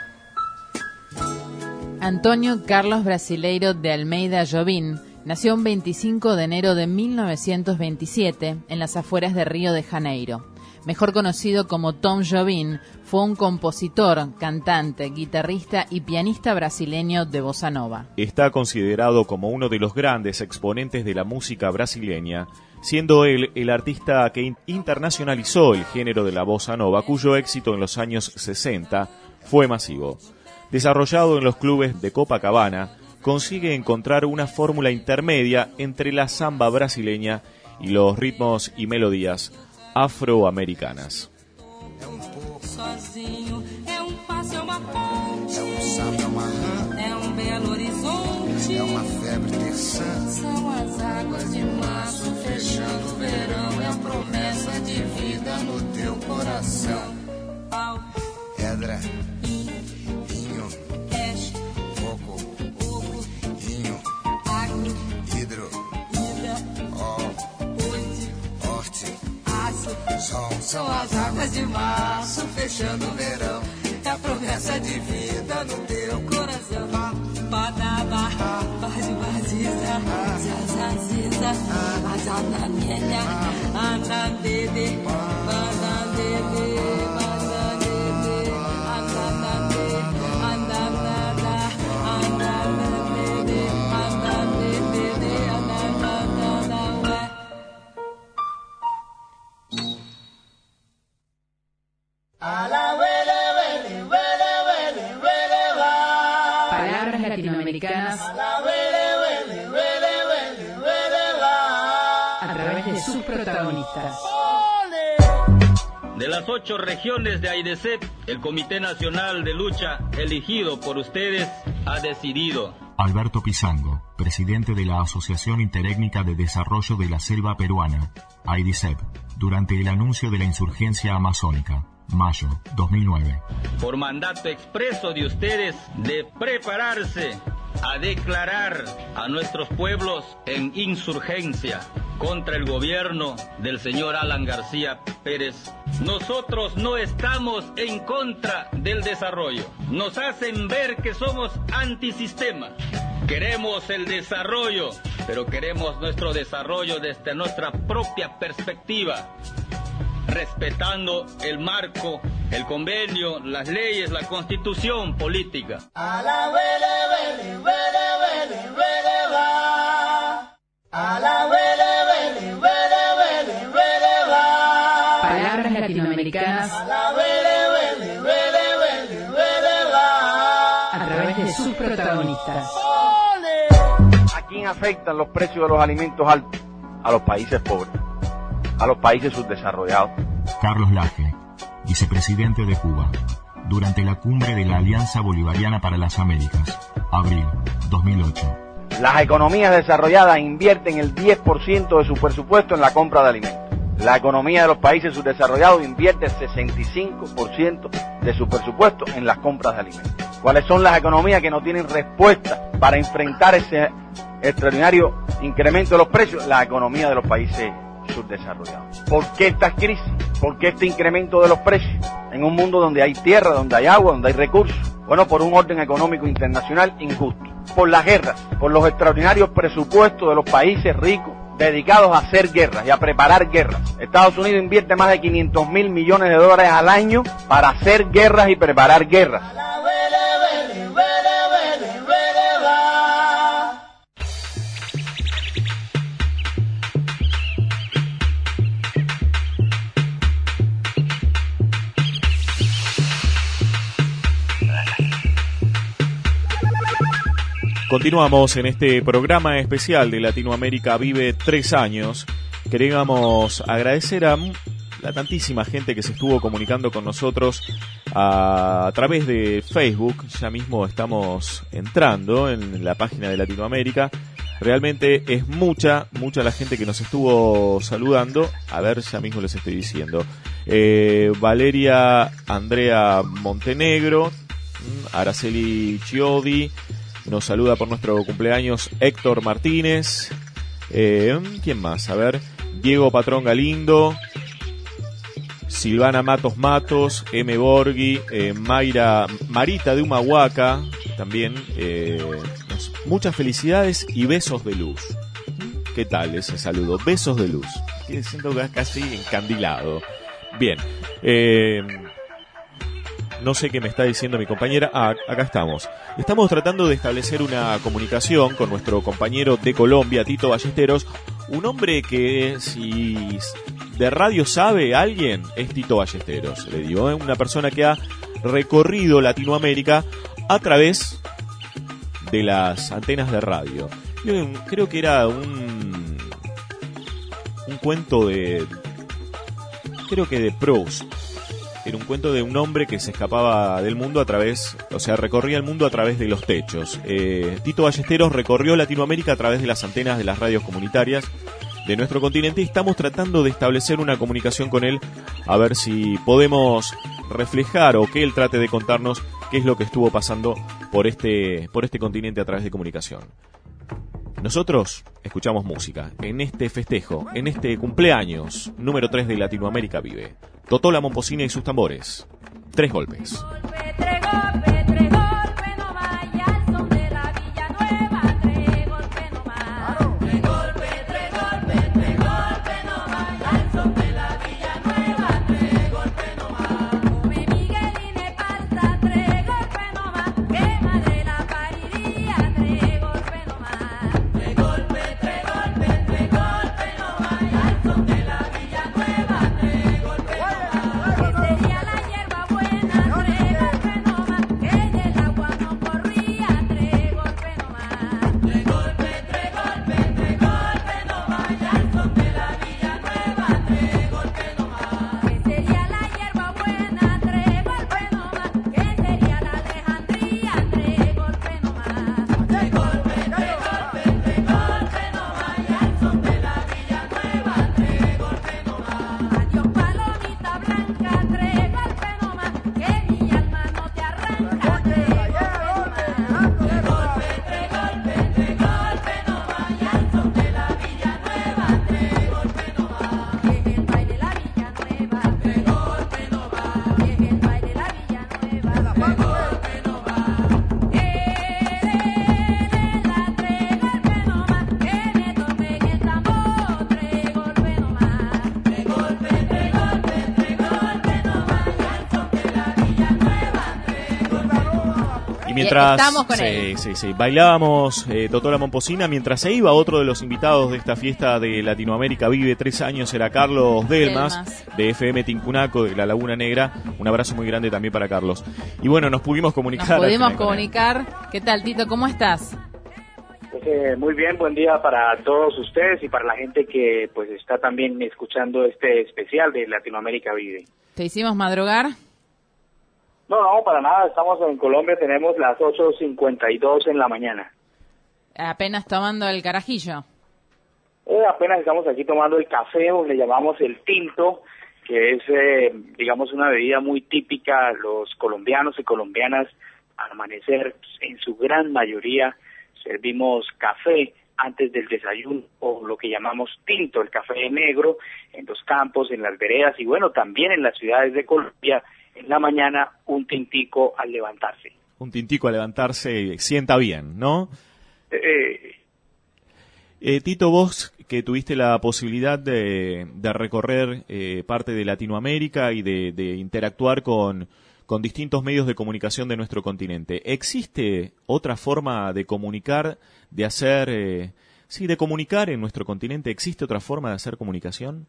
Antônio Carlos Brasileiro de Almeida Jobim nació un veinticinco de enero de mil novecientos veintisiete en las afueras de Río de Janeiro. Mejor conocido como Tom Jobim, fue un compositor, cantante, guitarrista y pianista brasileño de bossa nova. Está considerado como uno de los grandes exponentes de la música brasileña, siendo él el artista que internacionalizó el género de la bossa nova, cuyo éxito en los años sesenta fue masivo. Desarrollado en los clubes de Copacabana, consigue encontrar una fórmula intermedia entre la samba brasileña y los ritmos y melodías afroamericanas. É um pouco sozinho, é um passo, é uma ponte, é um sapo, é uma rã, é um belo horizonte, é uma febre terçã, são as águas de março fechando o verão, é a promessa de vida no teu coração. Pau, pedra, vinho, cash, fogo, fogo, vinho, agro, hidro, ida, ó, oite, horte, Som, são as águas de março fechando o verão, é a promessa de vida no teu coração. Badaba, bazibaziza, zazaziza, azanamienya, anandede, banandede, banandede, anandade, andanada, andanadede, anandede, anandada, ué. Palabras latinoamericanas a través de sus protagonistas. De las ocho regiones de AIDESEP, el Comité Nacional de Lucha, elegido por ustedes, ha decidido. Alberto Pizango, presidente de la Asociación Interétnica de Desarrollo de la Selva Peruana, AIDESEP, durante el anuncio de la insurgencia amazónica, mayo dos mil nueve. Por mandato expreso de ustedes de prepararse a declarar a nuestros pueblos en insurgencia contra el gobierno del señor Alan García Pérez. Nosotros no estamos en contra del desarrollo. Nos hacen ver que somos antisistema. Queremos el desarrollo, pero queremos nuestro desarrollo desde nuestra propia perspectiva, respetando el marco, el convenio, las leyes, la constitución política. A la vele, vele, vele, vele, vele, va. A la vele, vele, vele, vele, vele, va. Palabras latinoamericanas A la vele, vele, vele, vele, vele, va. a través de sus protagonistas. Ole. ¿A quién afectan los precios de los alimentos altos? A los países pobres, a los países subdesarrollados. Carlos Laje, vicepresidente de Cuba, durante la cumbre de la Alianza Bolivariana para las Américas, abril dos mil ocho. Las economías desarrolladas invierten el diez por ciento de su presupuesto en la compra de alimentos. La economía de los países subdesarrollados invierte el sesenta y cinco por ciento de su presupuesto en las compras de alimentos. ¿Cuáles son las economías que no tienen respuesta para enfrentar ese extraordinario incremento de los precios? La economía de los países subdesarrollados. ¿Por qué estas crisis? ¿Por qué este incremento de los precios? En un mundo donde hay tierra, donde hay agua, donde hay recursos. Bueno, por un orden económico internacional injusto. Por las guerras, por los extraordinarios presupuestos de los países ricos dedicados a hacer guerras y a preparar guerras. Estados Unidos invierte más de quinientos mil millones de dólares al año para hacer guerras y preparar guerras. Continuamos en este programa especial de Latinoamérica Vive tres años. Queríamos agradecer a la tantísima gente que se estuvo comunicando con nosotros a, a través de Facebook. Ya mismo estamos entrando en la página de Latinoamérica. Realmente es mucha, mucha la gente que nos estuvo saludando. A ver, ya mismo les estoy diciendo. Eh, Valeria Andrea Montenegro, Araceli Chiodi. Nos saluda por nuestro cumpleaños Héctor Martínez. Eh, ¿Quién más? A ver. Diego Patrón Galindo. Silvana Matos Matos. M. Borghi. Eh, Mayra Marita de Humahuaca. También. Eh, nos, muchas felicidades y besos de luz. ¿Qué tal ese saludo? Besos de luz. Estoy siento casi encandilado. Bien. Eh... No sé qué me está diciendo mi compañera. Ah, acá estamos. Estamos tratando de establecer una comunicación con nuestro compañero de Colombia, Tito Ballesteros. Un hombre que, si de radio sabe alguien, es Tito Ballesteros. Le digo, ¿eh? Una persona que ha recorrido Latinoamérica a través de las antenas de radio. Yo creo que era un, un cuento de... Creo que de Proust. Era un cuento de un hombre que se escapaba del mundo a través, o sea, recorría el mundo a través de los techos. Eh, Tito Ballesteros recorrió Latinoamérica a través de las antenas de las radios comunitarias de nuestro continente y estamos tratando de establecer una comunicación con él a ver si podemos reflejar o que él trate de contarnos qué es lo que estuvo pasando por este, por este continente a través de comunicación. Nosotros escuchamos música en este festejo, en este cumpleaños número tres de Latinoamérica Vive. Totó la Momposina y sus tambores. Tres golpes. Mientras estamos con sí, él. sí, sí, bailábamos eh, Totó la Momposina, mientras se iba otro de los invitados de esta fiesta de Latinoamérica Vive tres años, era Carlos Delmas, Delmas, de F M Tincunaco, de La Laguna Negra. Un abrazo muy grande también para Carlos. Y bueno, nos pudimos comunicar. Nos pudimos comunicar. ¿Qué tal, Tito? ¿Cómo estás? Pues, eh, muy bien, buen día para todos ustedes y para la gente que pues está también escuchando este especial de Latinoamérica Vive. ¿Te hicimos madrugar? No, no, para nada, estamos en Colombia, tenemos las ocho cincuenta y dos en la mañana. Apenas tomando el carajillo. Eh, apenas estamos aquí tomando el café, o le llamamos el tinto, que es, eh, digamos, una bebida muy típica. Los colombianos y colombianas, al amanecer, en su gran mayoría, servimos café antes del desayuno, o lo que llamamos tinto, el café negro, en los campos, en las veredas, y bueno, también en las ciudades de Colombia, en la mañana, un tintico al levantarse. Un tintico al levantarse sienta bien, ¿no? Eh, eh, Tito, vos que tuviste la posibilidad de, de recorrer eh, parte de Latinoamérica y de, de interactuar con, con distintos medios de comunicación de nuestro continente, ¿existe otra forma de comunicar, de hacer, eh, sí, de comunicar en nuestro continente? ¿Existe otra forma de hacer comunicación?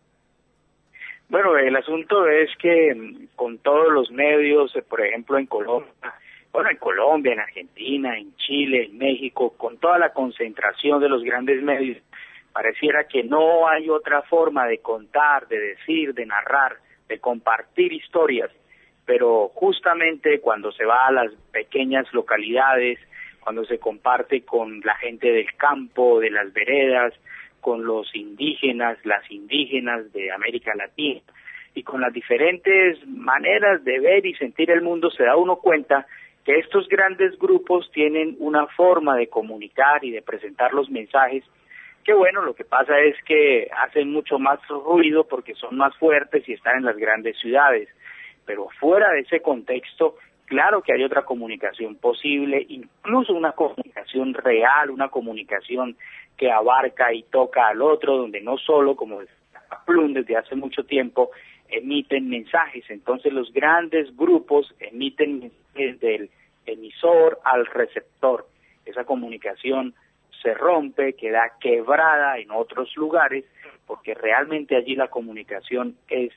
Bueno, el asunto es que con todos los medios, por ejemplo en Colombia, bueno, en Colombia, en Argentina, en Chile, en México, con toda la concentración de los grandes medios, pareciera que no hay otra forma de contar, de decir, de narrar, de compartir historias, pero justamente cuando se va a las pequeñas localidades, cuando se comparte con la gente del campo, de las veredas, con los indígenas, las indígenas de América Latina, y con las diferentes maneras de ver y sentir el mundo, se da uno cuenta que estos grandes grupos tienen una forma de comunicar y de presentar los mensajes, que bueno, lo que pasa es que hacen mucho más ruido porque son más fuertes y están en las grandes ciudades, pero fuera de ese contexto, claro que hay otra comunicación posible, incluso una comunicación real, una comunicación que abarca y toca al otro, donde no solo, como decía Plum desde hace mucho tiempo, emiten mensajes. Entonces los grandes grupos emiten mensajes del emisor al receptor. Esa comunicación se rompe, queda quebrada en otros lugares, porque realmente allí la comunicación es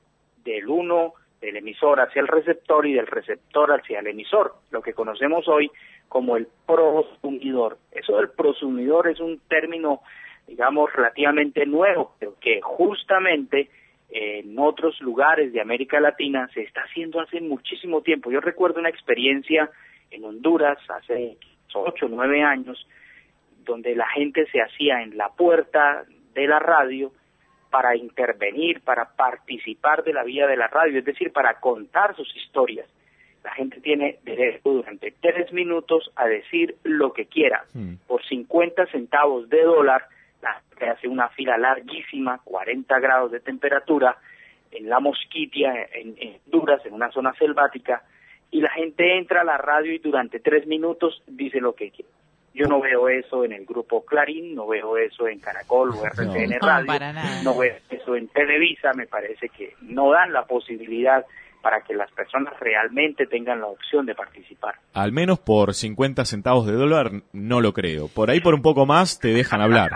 del uno, del emisor hacia el receptor y del receptor hacia el emisor, lo que conocemos hoy como el prosumidor. Eso del prosumidor es un término, digamos, relativamente nuevo, pero que justamente eh, en otros lugares de América Latina se está haciendo hace muchísimo tiempo. Yo recuerdo una experiencia en Honduras hace ocho o nueve años, donde la gente se hacía en la puerta de la radio para intervenir, para participar de la vida de la radio, es decir, para contar sus historias. La gente tiene derecho durante tres minutos a decir lo que quiera. Mm. Por cincuenta centavos de dólar, la gente hace una fila larguísima, cuarenta grados de temperatura, en la Mosquitia, en, en Honduras, en una zona selvática, y la gente entra a la radio y durante tres minutos dice lo que quiere. Yo no veo eso en el grupo Clarín, no veo eso en Caracol o R T N no, Radio, no, para nada. No veo eso en Televisa. Me parece que no dan la posibilidad para que las personas realmente tengan la opción de participar. Al menos por cincuenta centavos de dólar no lo creo. Por ahí por un poco más te dejan hablar.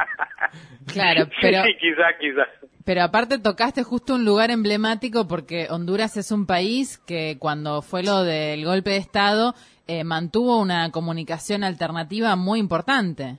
Claro, pero... Sí, quizá, quizá. Pero aparte tocaste justo un lugar emblemático porque Honduras es un país que cuando fue lo del golpe de Estado eh, mantuvo una comunicación alternativa muy importante.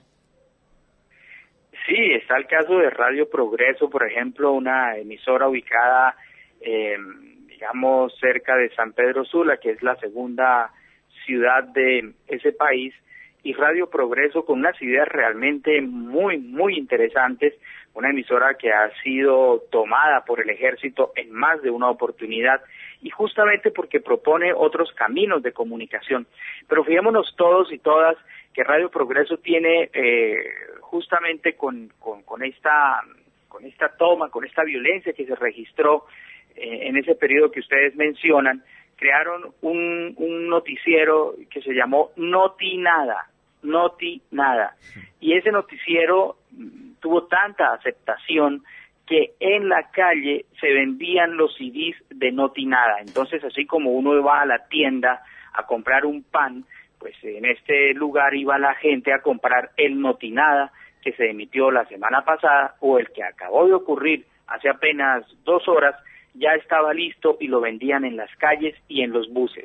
Sí, está el caso de Radio Progreso, por ejemplo, una emisora ubicada, eh, digamos, cerca de San Pedro Sula, que es la segunda ciudad de ese país, y Radio Progreso con unas ideas realmente muy, muy interesantes, una emisora que ha sido tomada por el ejército en más de una oportunidad, y justamente porque propone otros caminos de comunicación. Pero fijémonos todos y todas que Radio Progreso tiene eh, justamente con, con, con esta con esta toma, con esta violencia que se registró eh, en ese periodo que ustedes mencionan, crearon un, un noticiero que se llamó Noti Nada, Noti Nada, y ese noticiero tuvo tanta aceptación que en la calle se vendían los C Ds de Noti Nada. Entonces, así como uno va a la tienda a comprar un pan, pues en este lugar iba la gente a comprar el Noti Nada que se emitió la semana pasada, o el que acabó de ocurrir hace apenas dos horas, ya estaba listo y lo vendían en las calles y en los buses.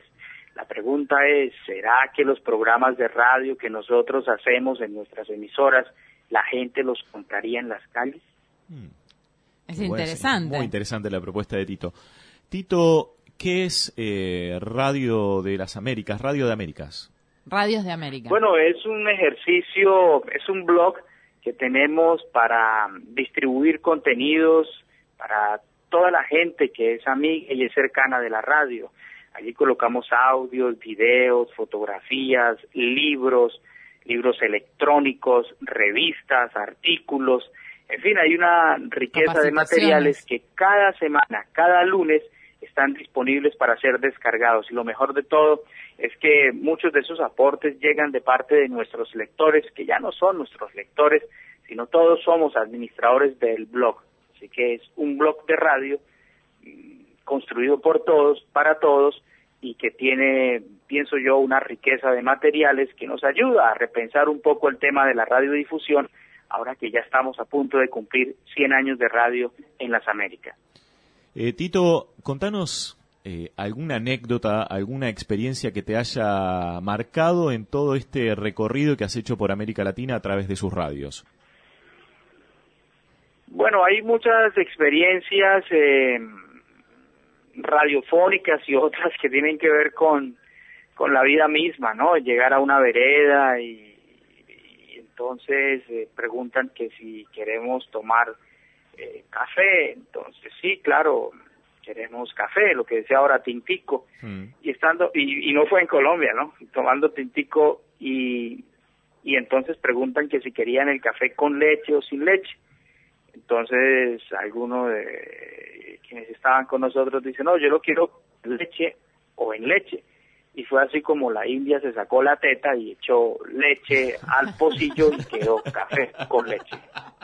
La pregunta es, ¿será que los programas de radio que nosotros hacemos en nuestras emisoras, la gente los contaría en las calles? Es Bueno, interesante. Muy interesante la propuesta de Tito. Tito, ¿qué es eh, Radio de las Américas, Radio de Américas? Radios de América. Bueno, es un ejercicio, es un blog que tenemos para distribuir contenidos para toda la gente que es amiga y es cercana de la radio. Allí colocamos audios, videos, fotografías, libros, libros electrónicos, revistas, artículos. En fin, hay una riqueza de materiales que cada semana, cada lunes, están disponibles para ser descargados. Y lo mejor de todo es que muchos de esos aportes llegan de parte de nuestros lectores, que ya no son nuestros lectores, sino todos somos administradores del blog. Así que es un blog de radio construido por todos, para todos, y que tiene, pienso yo, una riqueza de materiales que nos ayuda a repensar un poco el tema de la radiodifusión, ahora que ya estamos a punto de cumplir cien años de radio en las Américas. Eh, Tito, contanos eh, alguna anécdota, alguna experiencia que te haya marcado en todo este recorrido que has hecho por América Latina a través de sus radios. Bueno, hay muchas experiencias eh, radiofónicas y otras que tienen que ver con, con la vida misma, ¿no? Llegar a una vereda y, y entonces eh, preguntan que si queremos tomar eh, café. Entonces, sí, claro, queremos café, lo que decía ahora tintico. Mm. Y estando y, y no fue en Colombia, ¿no? Tomando tintico y, y entonces preguntan que si querían el café con leche o sin leche. Entonces, algunos de quienes estaban con nosotros dicen, no, yo lo quiero leche o en leche. Y fue así como la India se sacó la teta y echó leche al pocillo y quedó café con leche.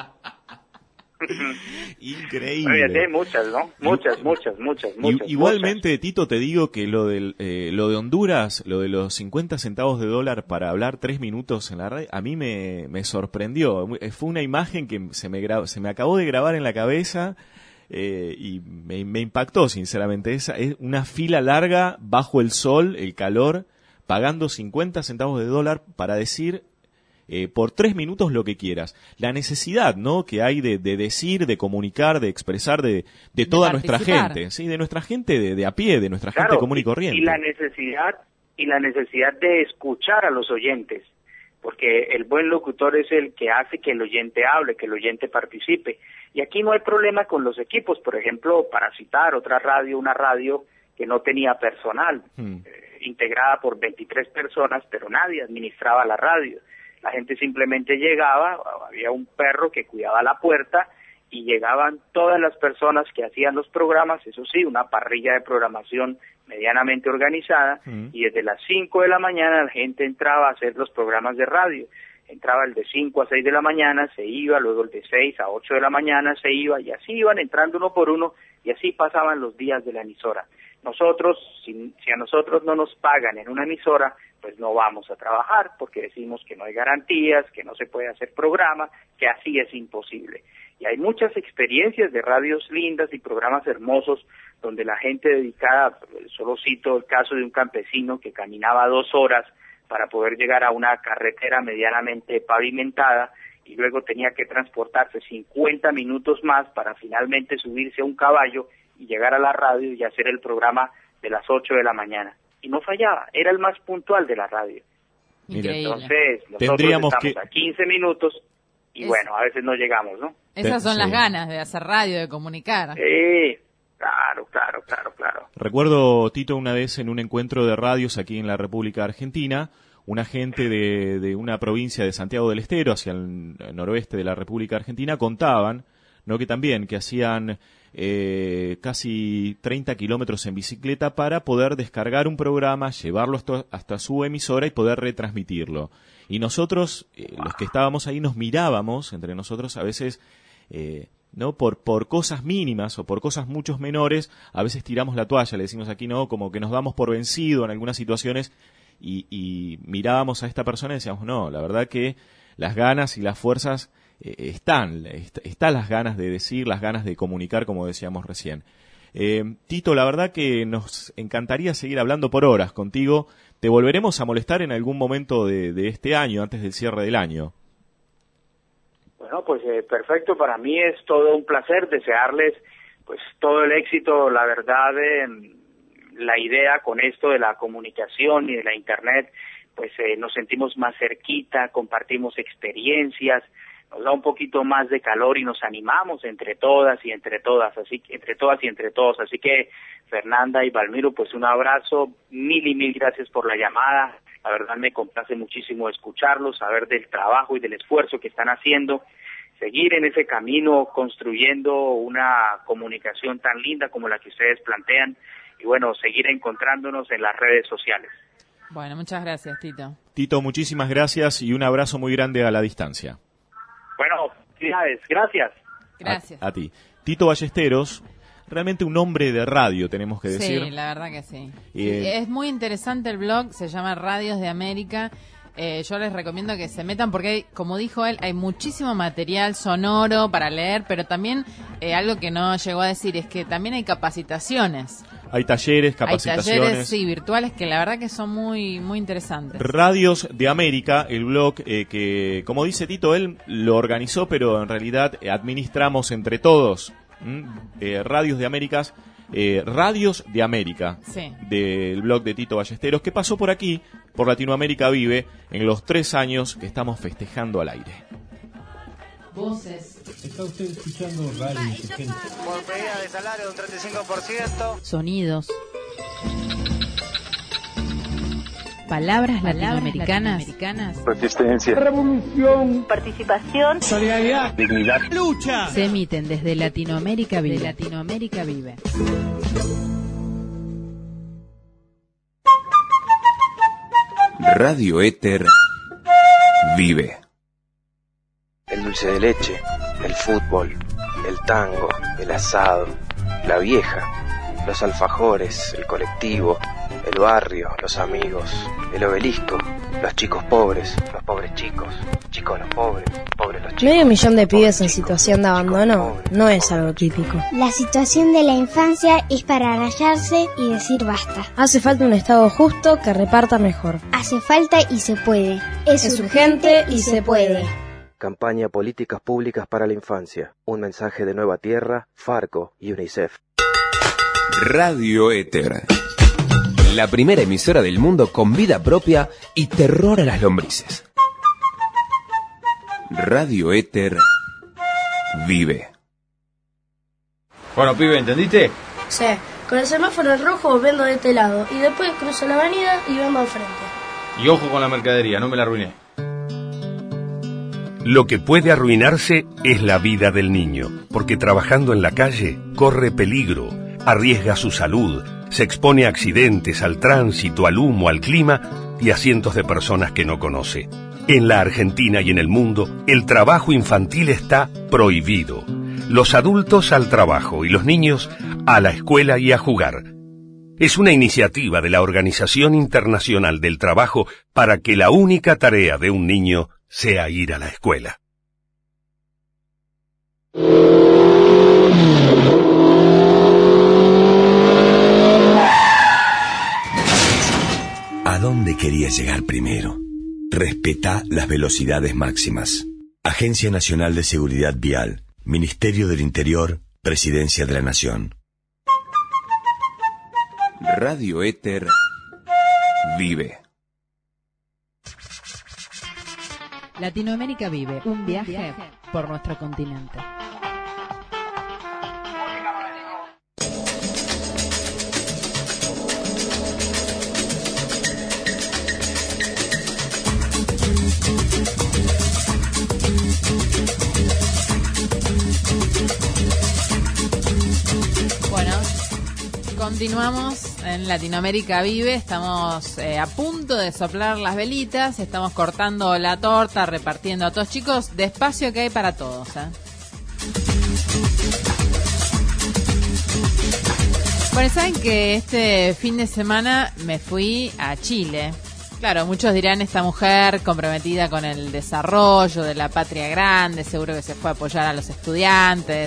Increíble. Hay muchas, ¿no? Muchas, muchas, muchas, muchas. Igualmente, muchas. Tito, te digo que lo, del, eh, lo de Honduras, lo de los cincuenta centavos de dólar para hablar tres minutos en la radio, a mí me, me sorprendió. Fue una imagen que se me, gra- se me acabó de grabar en la cabeza eh, y me, me impactó, sinceramente. Esa es una fila larga, bajo el sol, el calor, pagando cincuenta centavos de dólar para decir... Eh, por tres minutos lo que quieras. La necesidad, ¿no?, que hay de, de decir, de comunicar, de expresar de, de toda de nuestra gente, sí, de nuestra gente de, de a pie, de nuestra claro, gente común y corriente. Y la necesidad y la necesidad de escuchar a los oyentes, porque el buen locutor es el que hace que el oyente hable, que el oyente participe. Y aquí no hay problema con los equipos. Por ejemplo, para citar otra radio, una radio que no tenía personal, hmm. eh, integrada por veintitrés personas, pero nadie administraba la radio. La gente simplemente llegaba, había un perro que cuidaba la puerta y llegaban todas las personas que hacían los programas, eso sí, una parrilla de programación medianamente organizada, mm. y desde las cinco de la mañana la gente entraba a hacer los programas de radio. Entraba el de cinco a seis de la mañana, se iba, luego el de seis a ocho de la mañana se iba, y así iban entrando uno por uno, y así pasaban los días de la emisora. Nosotros, si, si a nosotros no nos pagan en una emisora, pues no vamos a trabajar, porque decimos que no hay garantías, que no se puede hacer programa, que así es imposible. Y hay muchas experiencias de radios lindas y programas hermosos donde la gente dedicada, solo cito el caso de un campesino que caminaba dos horas para poder llegar a una carretera medianamente pavimentada y luego tenía que transportarse cincuenta minutos más para finalmente subirse a un caballo y llegar a la radio y hacer el programa de las ocho de la mañana. Y no fallaba, era el más puntual de la radio. Increíble. Entonces, nosotros Tendríamos estamos que... a quince minutos y es... bueno, a veces no llegamos, ¿no? Esas son sí. las ganas de hacer radio, de comunicar. Sí, claro, claro, claro, claro. Recuerdo, Tito, una vez en un encuentro de radios aquí en la República Argentina, una gente de, de una provincia de Santiago del Estero, hacia el noroeste de la República Argentina, contaban, ¿no?, que también, que hacían eh, casi treinta kilómetros en bicicleta para poder descargar un programa, llevarlo hasta, hasta su emisora y poder retransmitirlo. Y nosotros, eh, los que estábamos ahí, nos mirábamos entre nosotros a veces, eh, ¿no?, por, por cosas mínimas o por cosas muchos menores, a veces tiramos la toalla, le decimos aquí, ¿no?, como que nos damos por vencido en algunas situaciones. Y, y mirábamos a esta persona y decíamos, no, la verdad que las ganas y las fuerzas eh, están, est- están las ganas de decir, las ganas de comunicar, como decíamos recién. Eh, Tito, la verdad que nos encantaría seguir hablando por horas contigo. Te volveremos a molestar en algún momento de, de este año, antes del cierre del año. Bueno, pues eh, perfecto, para mí es todo un placer desearles pues todo el éxito, la verdad, eh, la idea con esto de la comunicación y de la internet, pues eh, nos sentimos más cerquita, compartimos experiencias, nos da un poquito más de calor y nos animamos entre todas y entre todas, así entre todas y entre todos, así que Fernanda y Valmiro, pues un abrazo, mil y mil gracias por la llamada, la verdad me complace muchísimo escucharlos, saber del trabajo y del esfuerzo que están haciendo, seguir en ese camino construyendo una comunicación tan linda como la que ustedes plantean y bueno, seguir encontrándonos en las redes sociales. Bueno, muchas gracias, Tito. Tito, muchísimas gracias y un abrazo muy grande a la distancia. Bueno, felicidades, gracias. Gracias. A, a ti. Tito Ballesteros, realmente un hombre de radio, tenemos que decir. Sí, la verdad que sí. Y, eh, sí. Es muy interesante el blog, se llama Radios de América. Eh, yo les recomiendo que se metan porque, hay, como dijo él, hay muchísimo material sonoro para leer, pero también eh, algo que no llegó a decir es que también hay capacitaciones. Hay talleres, capacitaciones. Hay talleres, sí, virtuales que la verdad que son muy muy interesantes. Radios de América, el blog eh, que, como dice Tito, él lo organizó, pero en realidad eh, administramos entre todos. ¿Mm? Eh, Radios de Américas, eh, Radios de América, sí. Del blog de Tito Ballesteros, que pasó por aquí, por Latinoamérica Vive, en los tres años que estamos festejando al aire. Voces. Está usted escuchando radio, gente. Por pedida de salario de un treinta y cinco por ciento. Sonidos. Palabras, Palabras latinoamericanas. latinoamericanas. Resistencia. Revolución. Participación. Solidaridad. Dignidad. Lucha. Se emiten desde Latinoamérica Vive. Latinoamérica Vive. Radio Éter Vive. El dulce de leche, el fútbol, el tango, el asado, la vieja, los alfajores, el colectivo, el barrio, los amigos, el obelisco, los chicos pobres, los pobres chicos, chicos los pobres, pobres los chicos. Medio millón de pibes en situación de abandono no es algo típico. La situación de la infancia es para rayarse y decir basta. Hace falta un Estado justo que reparta mejor. Hace falta y se puede. Es, es urgente y se puede. Campaña Políticas Públicas para la Infancia. Un mensaje de Nueva Tierra, Farco y UNICEF. Radio Éter. La primera emisora del mundo con vida propia y terror a las lombrices. Radio Éter Vive. Bueno, pibe, ¿entendiste? Sí, con el semáforo en rojo vendo de este lado y después cruzo la avenida y vendo al frente. Y ojo con la mercadería, no me la arruiné. Lo que puede arruinarse es la vida del niño, porque trabajando en la calle corre peligro, arriesga su salud, se expone a accidentes, al tránsito, al humo, al clima y a cientos de personas que no conoce. En la Argentina y en el mundo, el trabajo infantil está prohibido. Los adultos al trabajo y los niños a la escuela y a jugar. Es una iniciativa de la Organización Internacional del Trabajo para que la única tarea de un niño sea ir a la escuela. ¿A dónde querías llegar primero? Respetá las velocidades máximas. Agencia Nacional de Seguridad Vial, Ministerio del Interior, Presidencia de la Nación. Radio Éter Vive. Latinoamérica Vive, un viaje por nuestro continente. Bueno, continuamos en Latinoamérica Vive, estamos eh, a punto de soplar las velitas, estamos cortando la torta, repartiendo a todos. Chicos, despacio que hay para todos, ¿eh? Bueno, saben que este fin de semana me fui a Chile. Claro, muchos dirán, esta mujer comprometida con el desarrollo de la patria grande, seguro que se fue a apoyar a los estudiantes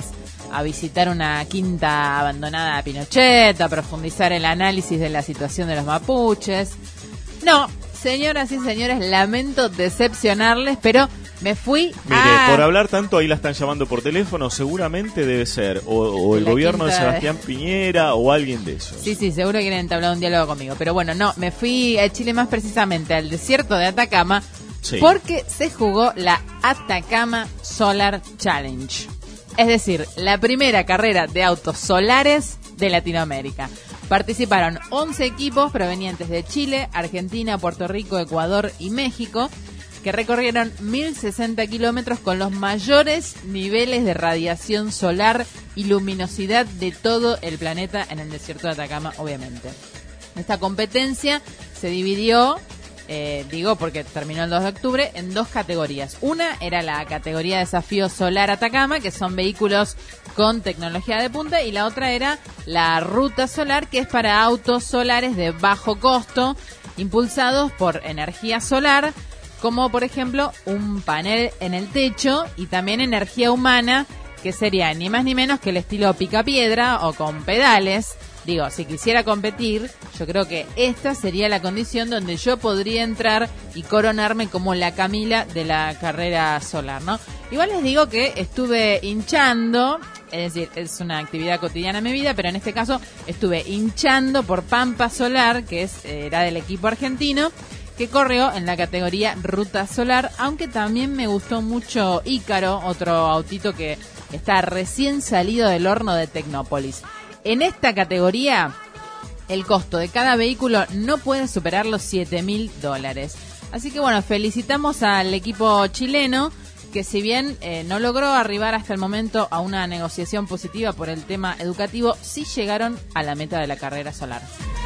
a visitar una quinta abandonada a Pinochet, a profundizar el análisis de la situación de los mapuches. No, señoras y señores, lamento decepcionarles, pero me fui Mire, a... por hablar tanto, ahí la están llamando por teléfono, seguramente debe ser o, o el La gobierno de quinta de- Sebastián Piñera o alguien de esos. Sí, sí, seguro que quieren entablar un diálogo conmigo. Pero bueno, no, me fui a Chile, más precisamente al desierto de Atacama, Sí. porque se jugó la Atacama Solar Challenge. Es decir, la primera carrera de autos solares de Latinoamérica. Participaron once equipos provenientes de Chile, Argentina, Puerto Rico, Ecuador y México, que recorrieron mil sesenta kilómetros con los mayores niveles de radiación solar y luminosidad de todo el planeta en el desierto de Atacama, obviamente. Esta competencia se dividió, eh, digo porque terminó el dos de octubre, en dos categorías. Una era la categoría Desafío Solar Atacama, que son vehículos con tecnología de punta, y la otra era la Ruta Solar, que es para autos solares de bajo costo, impulsados por energía solar, como por ejemplo un panel en el techo, y también energía humana, que sería ni más ni menos que el estilo picapiedra o con pedales. Digo, si quisiera competir, yo creo que esta sería la condición donde yo podría entrar y coronarme como la Camila de la carrera solar, ¿no? Igual les digo que estuve hinchando, es decir, es una actividad cotidiana en mi vida, pero en este caso estuve hinchando por Pampa Solar, que es, era del equipo argentino, que corrió en la categoría Ruta Solar, aunque también me gustó mucho Ícaro, otro autito que está recién salido del horno de Tecnópolis. En esta categoría, el costo de cada vehículo no puede superar los siete mil dólares. Así que bueno, felicitamos al equipo chileno, que si bien eh, no logró arribar hasta el momento a una negociación positiva por el tema educativo, sí llegaron a la meta de la carrera solar.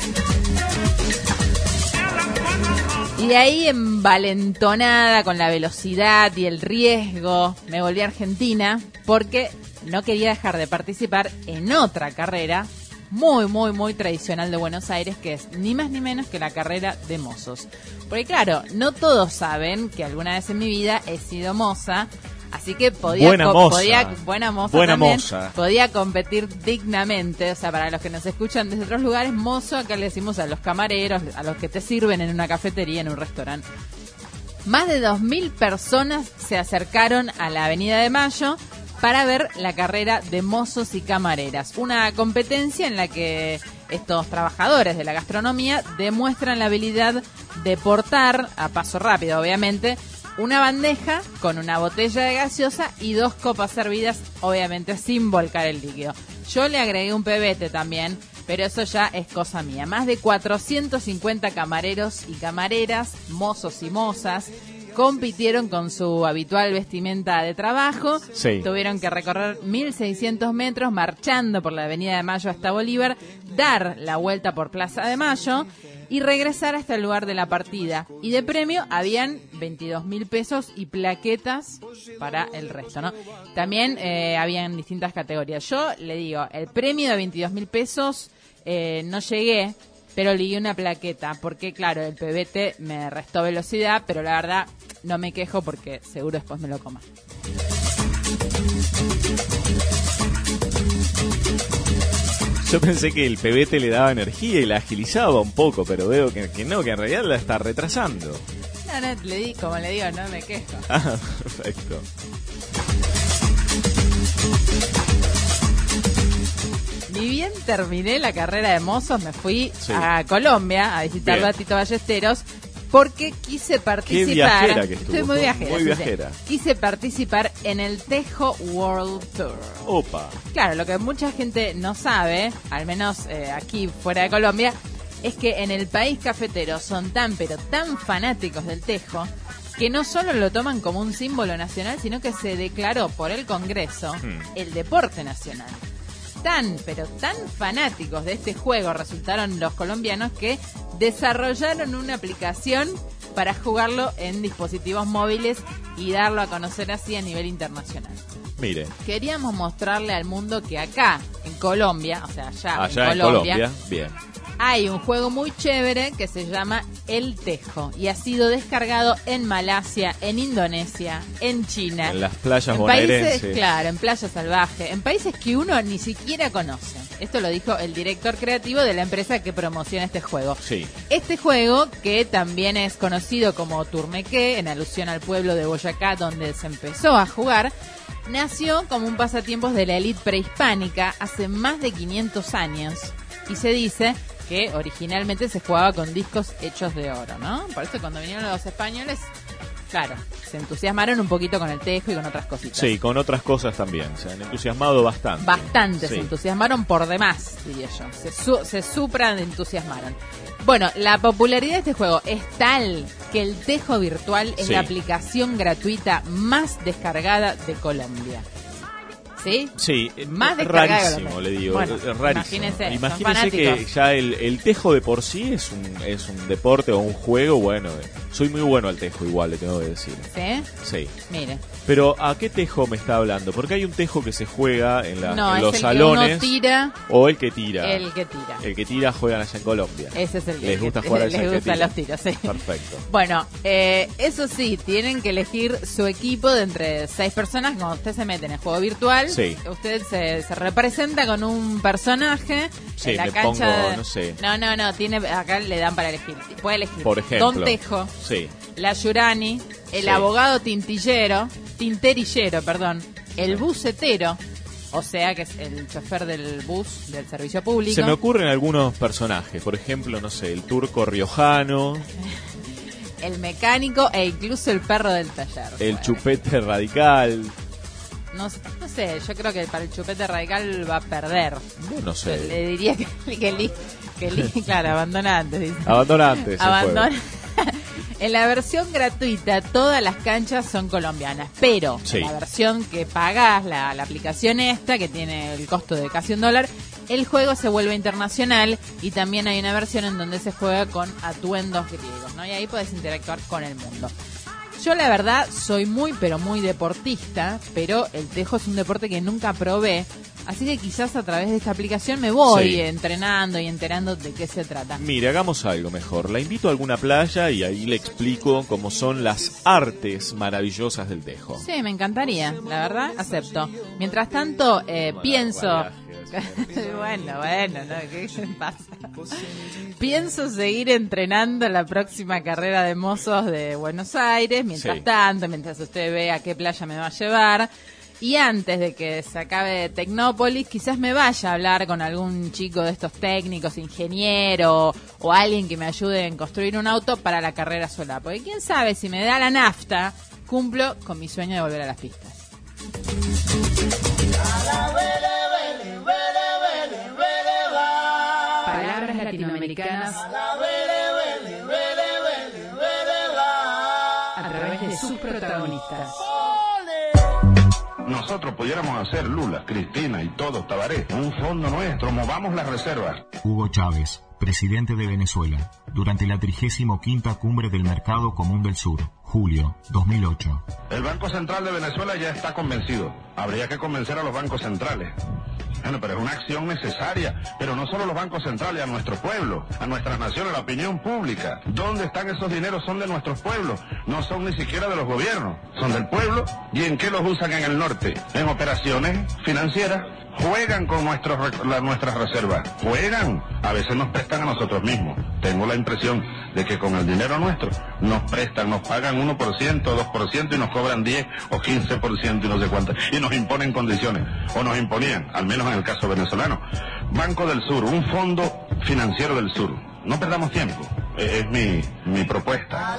Y de ahí, envalentonada con la velocidad y el riesgo, me volví a Argentina porque no quería dejar de participar en otra carrera muy, muy, muy tradicional de Buenos Aires, que es ni más ni menos que la carrera de mozos. Porque claro, no todos saben que alguna vez en mi vida he sido moza, así que podía, Buena co- moza. podía buena moza Buena también, moza. podía competir dignamente. O sea, para los que nos escuchan desde otros lugares, mozo acá le decimos a los camareros, a los que te sirven en una cafetería, en un restaurante. Más de dos mil personas se acercaron a la Avenida de Mayo para ver la carrera de mozos y camareras, una competencia en la que estos trabajadores de la gastronomía demuestran la habilidad de portar, a paso rápido obviamente, una bandeja con una botella de gaseosa y dos copas servidas, obviamente sin volcar el líquido. Yo le agregué un pebete también, pero eso ya es cosa mía. Más de cuatrocientos cincuenta camareros y camareras, mozos y mozas, compitieron con su habitual vestimenta de trabajo. Sí. Tuvieron que recorrer mil seiscientos metros marchando por la Avenida de Mayo hasta Bolívar, dar la vuelta por Plaza de Mayo y regresar hasta el lugar de la partida. Y de premio habían veintidós mil pesos y plaquetas para el resto, ¿no? También eh, habían distintas categorías. Yo le digo, el premio de veintidós mil pesos eh, no llegué, pero ligué una plaqueta, porque claro, el pebete me restó velocidad, pero la verdad no me quejo porque seguro después me lo coma. Yo pensé que el pebete le daba energía y la agilizaba un poco, pero veo que, que no, que en realidad la está retrasando. No, no, le di, como le digo, no me quejo. Ah, perfecto. Ni bien terminé la carrera de mozos, me fui Sí. a Colombia a visitar Bien. a Tito Ballesteros porque quise participar. Qué viajera que estuvo. Estoy muy viajera. Muy sí, sí. viajera. Quise participar en el Tejo World Tour. Opa. Claro, lo que mucha gente no sabe, al menos eh, aquí fuera de Colombia, es que en el país cafetero son tan pero tan fanáticos del tejo que no solo lo toman como un símbolo nacional, sino que se declaró por el Congreso Hmm. el deporte nacional. Tan, pero tan fanáticos de este juego resultaron los colombianos que desarrollaron una aplicación para jugarlo en dispositivos móviles y darlo a conocer así a nivel internacional. Mire, Queríamos mostrarle al mundo que acá, en Colombia, o sea, allá, allá en en Colombia, Colombia, bien. hay un juego muy chévere que se llama El Tejo y ha sido descargado en Malasia, en Indonesia, en China. En las playas en bonaerenses. países, claro, en playas salvajes, en países que uno ni siquiera conoce. Esto lo dijo el director creativo de la empresa que promociona este juego. Sí. Este juego, que también es conocido como Turmequé, en alusión al pueblo de Boyacá donde se empezó a jugar, nació como un pasatiempo de la élite prehispánica hace más de quinientos años. Y se dice que originalmente se jugaba con discos hechos de oro, ¿no? Por eso cuando vinieron los españoles, claro, se entusiasmaron un poquito con el tejo y con otras cositas. Sí, con otras cosas también. Se han entusiasmado bastante. Bastante, sí. Se entusiasmaron por demás, diría yo. Se, su, se supran entusiasmaron. Bueno, la popularidad de este juego es tal que el Tejo Virtual es sí. la aplicación gratuita más descargada de Colombia. ¿Sí? Sí, más rarísimo, le digo, bueno, rarísimo. Imagínese, Imagínese que ya el, el tejo de por sí es un es un deporte o un juego, bueno, soy muy bueno al tejo igual, le tengo que decir. ¿Sí? Sí. Mire. Pero ¿a qué tejo me está hablando? Porque hay un tejo que se juega en, la, no, en es los el salones. Que uno tira, o el que tira. El que tira. El que tira juegan allá en Colombia. Ese es el que Les gusta que, jugar les allá gustan los tiros, sí. Perfecto. Bueno, eh, eso sí, tienen que elegir su equipo de entre seis personas. Cuando usted se mete en el juego virtual, sí. usted se, se representa con un personaje sí, en la me cancha. Pongo, de... no sé. No, no, no, tiene, acá le dan para elegir. Puede elegir Por ejemplo, Don Tejo, sí. la Yurani, el sí. abogado tintillero, tinterillero, perdón, el bucetero, o sea que es el chofer del bus del servicio público. Se me ocurren algunos personajes, por ejemplo, no sé, el turco riojano, el mecánico e incluso el perro del taller. El bueno. chupete radical. No, no sé, yo creo que para el chupete radical va a perder. No sé. Le diría que, que, que, que claro, abandona antes. Dice. Abandona antes. Abandona. En la versión gratuita todas las canchas son colombianas, pero sí. en la versión que pagás, la, la aplicación esta, que tiene el costo de casi un dólar, el juego se vuelve internacional y también hay una versión en donde se juega con atuendos griegos, ¿no? Y ahí podés interactuar con el mundo. Yo la verdad soy muy pero muy deportista, pero el tejo es un deporte que nunca probé, así que quizás a través de esta aplicación me voy sí. entrenando y enterando de qué se trata. Mire, hagamos algo mejor. La invito a alguna playa y ahí le explico cómo son las artes maravillosas del tejo. Sí, me encantaría, la verdad, acepto. Mientras tanto, eh, bueno, pienso... bueno, bueno, ¿no? ¿Qué pasa? Pienso seguir entrenando la próxima carrera de mozos de Buenos Aires, mientras sí. tanto, mientras usted ve a qué playa me va a llevar. Y antes de que se acabe Tecnópolis, quizás me vaya a hablar con algún chico de estos técnicos, ingeniero o alguien que me ayude en construir un auto para la carrera sola. Porque quién sabe, si me da la nafta, cumplo con mi sueño de volver a las pistas. Palabras latinoamericanas a través de sus protagonistas. Nosotros pudiéramos hacer Lula, Cristina y todos Tabaré, un fondo nuestro, movamos las reservas. Hugo Chávez, presidente de Venezuela, durante la trigésima quinta cumbre del Mercado Común del Sur, julio dos mil ocho. El Banco Central de Venezuela ya está convencido. Habría que convencer a los bancos centrales. Bueno, pero es una acción necesaria, pero no solo los bancos centrales, a nuestro pueblo, a nuestras naciones, a la opinión pública. ¿Dónde están esos dineros? Son de nuestros pueblos, no son ni siquiera de los gobiernos, son del pueblo. ¿Y en qué los usan en el norte? En operaciones financieras. Juegan con nuestros, la, nuestras reservas, juegan, a veces nos prestan a nosotros mismos. Tengo la impresión de que con el dinero nuestro nos prestan, nos pagan uno por ciento, dos por ciento y nos cobran diez o quince por ciento y no sé cuánto, y nos imponen condiciones, o nos imponían, al menos en el caso venezolano. Banco del Sur, un fondo financiero del sur. No perdamos tiempo, es mi, mi propuesta.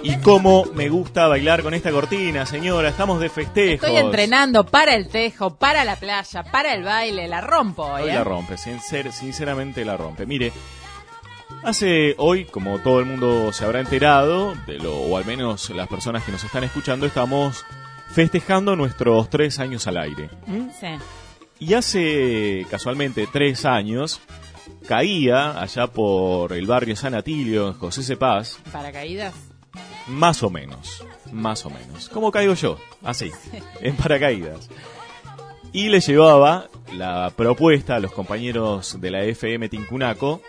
Y cómo me gusta bailar con esta cortina, señora. Estamos de festejos. Estoy entrenando para el tejo, para la playa, para el baile. La rompo hoy, Hoy ¿eh? la rompe, sincer, sinceramente la rompe. Mire, hace hoy, como todo el mundo se habrá enterado, de lo, o al menos las personas que nos están escuchando, estamos festejando nuestros tres años al aire. ¿Mm? Sí. Y hace casualmente tres años caía allá por el barrio San Atilio, en José Cepaz. ¿Paracaídas? Más o menos, más o menos. ¿Cómo caigo yo? Así, en paracaídas. Y le llevaba la propuesta a los compañeros de la F M Tincunaco,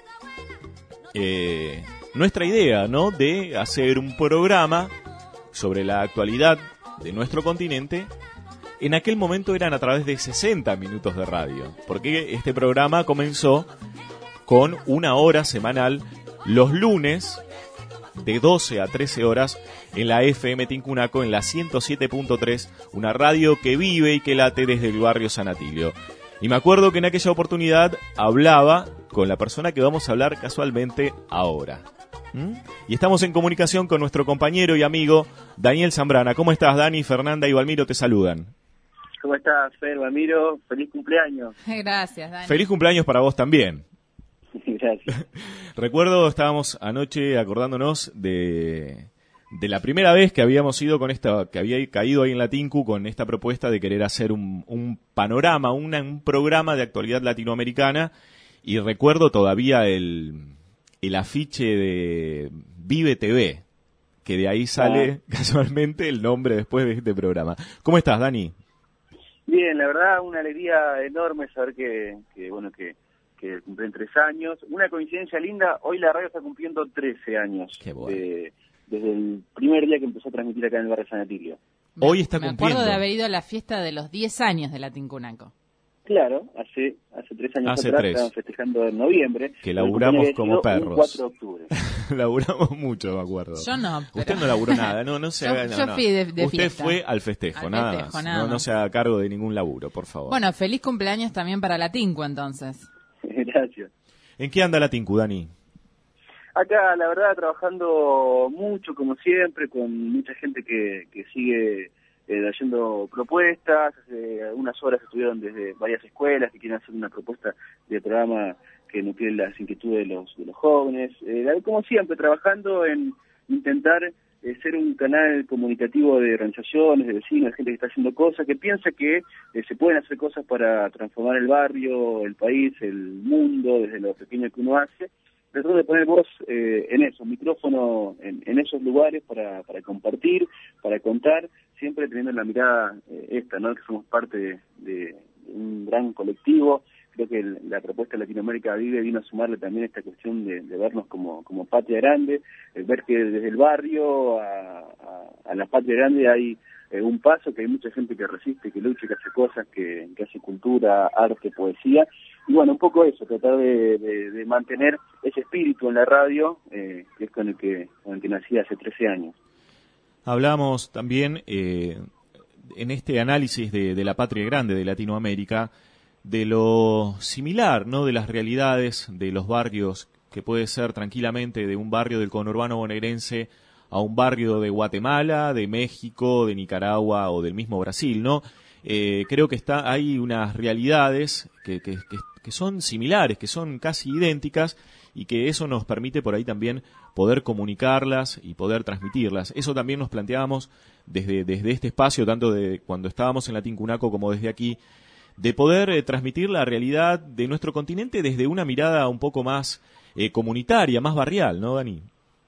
eh, nuestra idea, ¿no?, de hacer un programa sobre la actualidad de nuestro continente. En aquel momento eran a través de sesenta minutos de radio, porque este programa comenzó con una hora semanal los lunes de doce a trece horas en la F M Tincunaco, en la ciento siete punto tres, una radio que vive y que late desde el barrio San Atilio. Y me acuerdo que en aquella oportunidad hablaba con la persona que vamos a hablar casualmente ahora. ¿Mm? Y estamos en comunicación con nuestro compañero y amigo Daniel Zambrana. ¿Cómo estás, Dani? Fernanda y Valmiro te saludan. ¿Cómo estás, Fer, Valmiro? Feliz cumpleaños. Gracias, Dani. Feliz cumpleaños para vos también. Gracias. Recuerdo, estábamos anoche acordándonos de, de la primera vez que habíamos ido con esta, que había caído ahí en la Tinku con esta propuesta de querer hacer un, un panorama, una, un programa de actualidad latinoamericana, y recuerdo todavía el, el afiche de Vive T V, que de ahí sale ah. casualmente el nombre después de este programa. ¿Cómo estás, Dani? Bien, la verdad, una alegría enorme saber que, que bueno, que que cumplen tres años. Una coincidencia linda, hoy la radio está cumpliendo trece años. Qué bueno. de, desde el primer día que empezó a transmitir acá en el barrio San Atilio. Hoy está Me cumpliendo. acuerdo de haber ido a la fiesta de los diez años de la Tincunaco. Claro, hace hace tres años hace atrás, tres. estaban festejando en noviembre. Que laburamos como perros. El cuatro de octubre. Laburamos mucho, me acuerdo. Yo no. Pero... Usted no laburó nada, no, no se yo, haga no, yo no. fui de, de Usted fiesta. fue al festejo, al nada festejo, más. nada no, más. no se haga cargo de ningún laburo, por favor. Bueno, feliz cumpleaños también para la Tinku, entonces. Gracias. ¿En qué anda la Tinku, Dani? Acá, la verdad, trabajando mucho, como siempre, con mucha gente que, que sigue eh, haciendo propuestas. Hace algunas horas estuvieron desde varias escuelas que quieren hacer una propuesta de programa que nuclee las inquietudes de los, de los jóvenes. Eh, como siempre, trabajando en intentar eh, ser un canal comunicativo de organizaciones, de vecinos, de gente que está haciendo cosas, que piensa que eh, se pueden hacer cosas para transformar el barrio, el país, el mundo, desde lo pequeño que uno hace. Tratar de poner voz eh, en eso, micrófono en, en esos lugares para, para compartir, para contar, siempre teniendo la mirada eh, esta, ¿no?, que somos parte de, de un gran colectivo. Creo que el, la propuesta de Latinoamérica Vive vino a sumarle también esta cuestión de, de vernos como, como patria grande, el ver que desde el barrio a, a, a la patria grande hay eh, un paso, que hay mucha gente que resiste, que lucha, que hace cosas, que, que hace cultura, arte, poesía. Y bueno, un poco eso, tratar de, de, de mantener ese espíritu en la radio, eh, que es con el que, con el que nací hace trece años. Hablamos también eh, en este análisis de, de la patria grande de Latinoamérica, de lo similar, ¿no?, de las realidades de los barrios, que puede ser tranquilamente de un barrio del conurbano bonaerense a un barrio de Guatemala, de México, de Nicaragua o del mismo Brasil, ¿no? Eh, creo que está hay unas realidades que, que, que, que son similares, que son casi idénticas, y que eso nos permite por ahí también poder comunicarlas y poder transmitirlas. Eso también nos planteábamos desde, desde este espacio, tanto de cuando estábamos en la Tincunaco como desde aquí, de poder eh, transmitir la realidad de nuestro continente desde una mirada un poco más eh, comunitaria, más barrial, ¿no, Dani?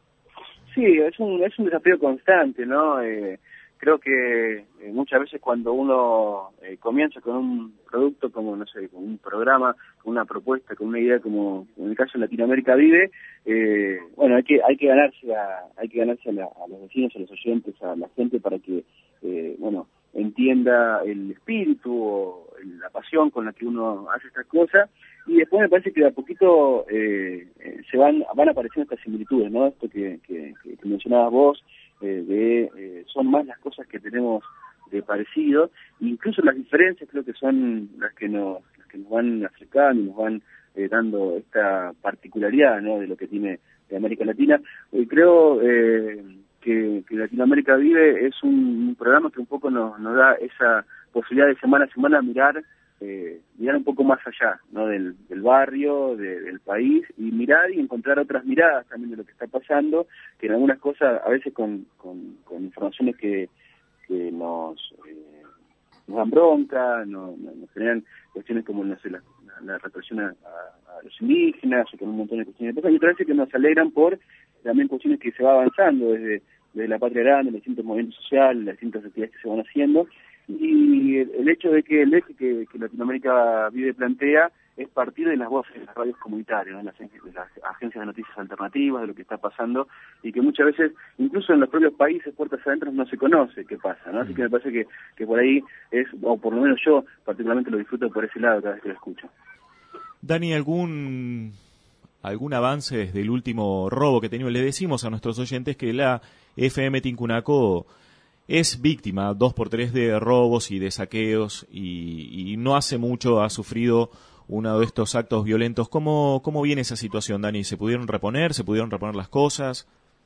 Sí, es un, es un desafío constante, ¿no? Eh, creo que eh, muchas veces cuando uno eh, comienza con un producto como, no sé, con un programa, con una propuesta, con una idea como en el caso de Latinoamérica Vive, eh, bueno, hay que hay que ganarse a, hay que ganarse a, la, a los vecinos, a los oyentes, a la gente para que, eh, bueno, entienda el espíritu o la pasión con la que uno hace estas cosas. Y después me parece que de a poquito eh, eh, se van van apareciendo estas similitudes, ¿no? Esto que, que, que mencionabas vos, eh, de eh, son más las cosas que tenemos de parecido, incluso las diferencias creo que son las que nos, las que nos van acercando y nos van eh, dando esta particularidad, ¿no?, de lo que tiene de América Latina. Y creo, eh, que, que Latinoamérica Vive es un, un programa que un poco nos, nos da esa posibilidad de semana a semana mirar eh, mirar un poco más allá, ¿no? del, del barrio, de, del país, y mirar y encontrar otras miradas también de lo que está pasando, que en algunas cosas, a veces con, con, con informaciones que, que nos, eh, nos dan bronca, no, no, nos generan cuestiones como, no sé, la, la represión a, a, a los indígenas, o con un montón de cuestiones de cosas, y otras veces que nos alegran por también cuestiones que se va avanzando desde, desde la Patria Grande, los distintos movimientos sociales, las distintas actividades que se van haciendo, y el, el hecho de que el eje que, que Latinoamérica Vive plantea es partir de las voces de las radios comunitarias, ¿no? de, las, de las agencias de noticias alternativas, de lo que está pasando, y que muchas veces, incluso en los propios países, puertas adentro, no se conoce qué pasa, ¿no? Así que me parece que, que por ahí es, o por lo menos yo particularmente lo disfruto por ese lado cada vez que lo escucho. Dani, ¿algún algún avance desde el último robo que teníamos? Le decimos a nuestros oyentes que la F M Tincunaco es víctima dos por tres de robos y de saqueos, y, y no hace mucho ha sufrido uno de estos actos violentos. ¿Cómo, cómo viene esa situación, Dani? ¿Se pudieron reponer? ¿Se pudieron reponer las cosas?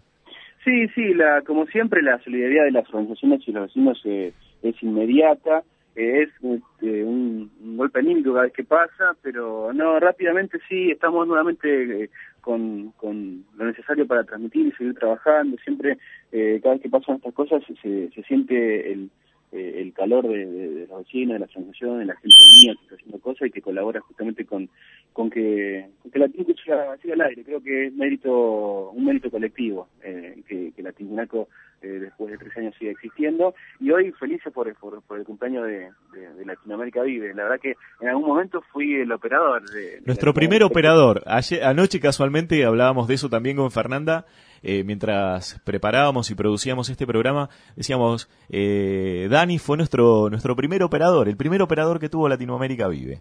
Sí, sí, la, como siempre la solidaridad de las organizaciones y los vecinos eh, es inmediata, eh, es eh, un, un golpe anímico cada vez que pasa, pero no, rápidamente sí, estamos nuevamente eh, con, con lo necesario para transmitir y seguir trabajando. Siempre, eh, cada vez que pasan estas cosas, se, se siente el, eh, el calor de, de, de los vecinos, de las organizaciones, de la gente mía que está haciendo cosas y que colabora justamente con, con que, con que la Tincu siga, siga al aire. Creo que es mérito, un mérito colectivo, eh, que, que la Tincunaco eh, después de tres años sigue existiendo, y hoy felices por, por, por el cumpleaños de, de, de Latinoamérica Vive. La verdad que en algún momento fui el operador. De, de Nuestro primer operador. Ayer, anoche casualmente hablábamos de eso también con Fernanda, eh, mientras preparábamos y producíamos este programa, decíamos, eh, Dani fue nuestro, nuestro primer operador, el primer operador que tuvo Latinoamérica Vive.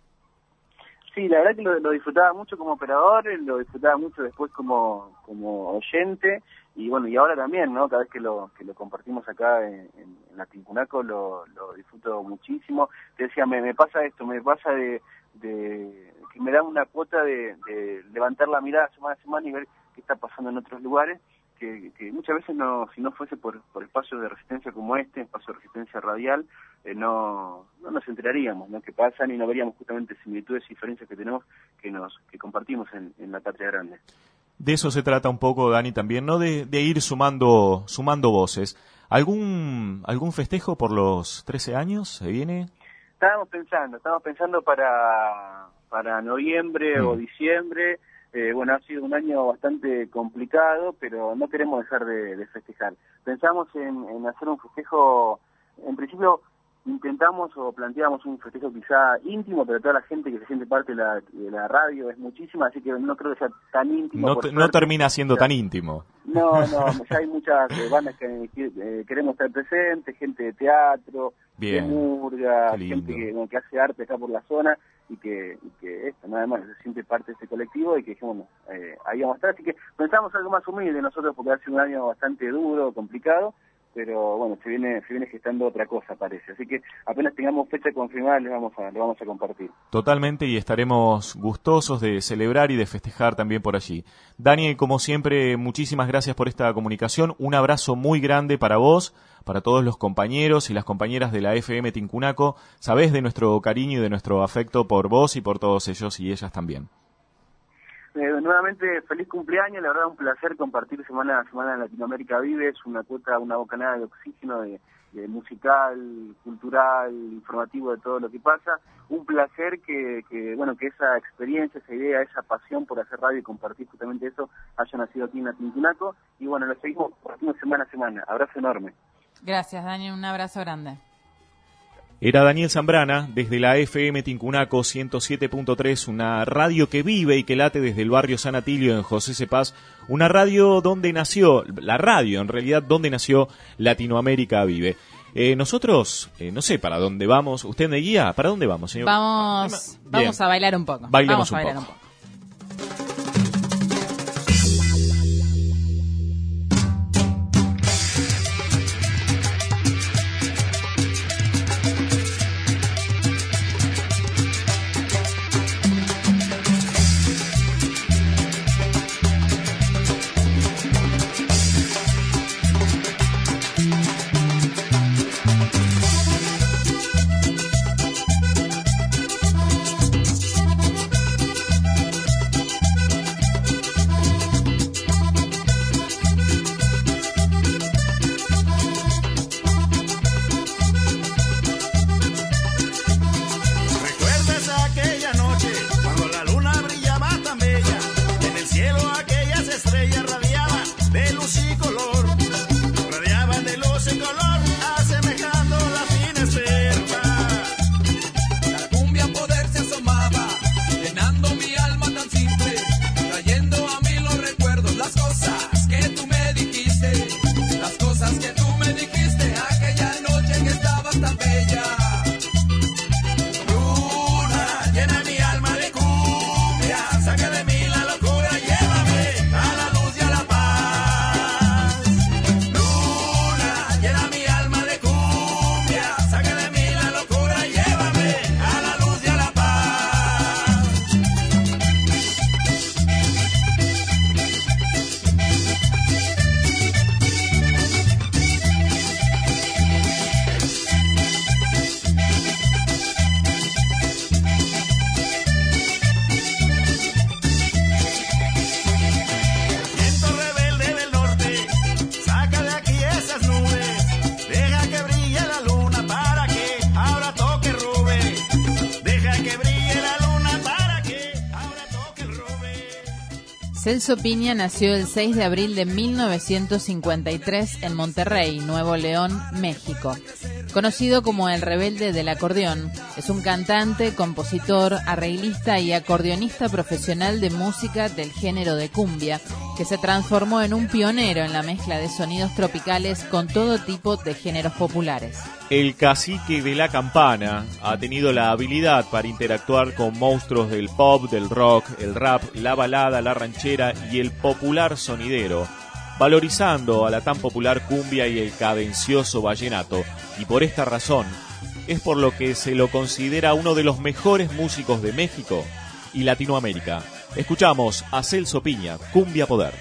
Sí, la verdad que lo, lo disfrutaba mucho como operador, lo disfrutaba mucho después como, como oyente, y bueno, y ahora también, ¿no? Cada vez que lo, que lo compartimos acá en, en, en la Tincunaco lo, lo disfruto muchísimo. Te decía, me, me pasa esto, me pasa de, de que me da una cuota de, de levantar la mirada semana a semana y ver qué está pasando en otros lugares, que, que muchas veces no, si no fuese por, por espacios de resistencia como este, espacio de resistencia radial, eh, no, no nos enteraríamos, ¿no? Que pasan, y no veríamos justamente similitudes y diferencias que tenemos, que nos que compartimos en, en la Patria Grande. De eso se trata un poco, Dani, también, ¿no? De, de ir sumando sumando voces. ¿Algún algún festejo por los trece años se viene? Estábamos pensando, estábamos pensando para, para noviembre mm. o diciembre. Eh, bueno, ha sido un año bastante complicado, pero no queremos dejar de, de festejar. Pensamos en, en hacer un festejo, en principio intentamos o planteamos un festejo quizá íntimo, pero toda la gente que se siente parte de la, de la radio es muchísima, así que no creo que sea tan íntimo. No, te, no termina siendo tan íntimo. No, no, ya hay muchas eh, bandas que eh, queremos estar presentes, gente de teatro, Bien. de murga, gente que, bueno, que hace arte acá por la zona, y que, y que esto, nada más, se siente parte de este colectivo, y que dijimos, eh, ahí vamos a estar. Así que pensamos algo más humilde nosotros, porque ha sido un año bastante duro, complicado, pero bueno, se viene se viene gestando otra cosa, parece. Así que apenas tengamos fecha confirmada, le vamos a, le vamos a compartir. Totalmente, y estaremos gustosos de celebrar y de festejar también por allí. Dani, como siempre, muchísimas gracias por esta comunicación. Un abrazo muy grande para vos, para todos los compañeros y las compañeras de la F M Tincunaco. Sabés de nuestro cariño y de nuestro afecto por vos y por todos ellos y ellas también. Eh, nuevamente, feliz cumpleaños, la verdad un placer compartir semana a semana en Latinoamérica Vive, es una cuota, una bocanada de oxígeno, de, de musical, cultural, informativo, de todo lo que pasa. Un placer que, que, bueno, que esa experiencia, esa idea, esa pasión por hacer radio y compartir justamente eso haya nacido aquí en la Tincunaco, y bueno, lo seguimos compartiendo semana a semana. Abrazo enorme. Gracias, Dani, un abrazo grande. Era Daniel Zambrana, desde la F M Tincunaco ciento siete punto tres, una radio que vive y que late desde el barrio San Atilio en José Cepaz, una radio donde nació, la radio en realidad donde nació Latinoamérica Vive. Eh, nosotros, eh, no sé para dónde vamos, ¿usted me guía? ¿Para dónde vamos, señor? Vamos, vamos a bailar un poco. Bailemos vamos a un bailar poco. un poco. Celso Piña nació el seis de abril de mil novecientos cincuenta y tres en Monterrey, Nuevo León, México. Conocido como el rebelde del acordeón, es un cantante, compositor, arreglista y acordeonista profesional de música del género de cumbia, que se transformó en un pionero en la mezcla de sonidos tropicales con todo tipo de géneros populares. El cacique de la campana ha tenido la habilidad para interactuar con monstruos del pop, del rock, el rap, la balada, la ranchera y el popular sonidero, valorizando a la tan popular cumbia y el cadencioso vallenato, y por esta razón es por lo que se lo considera uno de los mejores músicos de México y Latinoamérica. Escuchamos a Celso Piña, Cumbia Poder.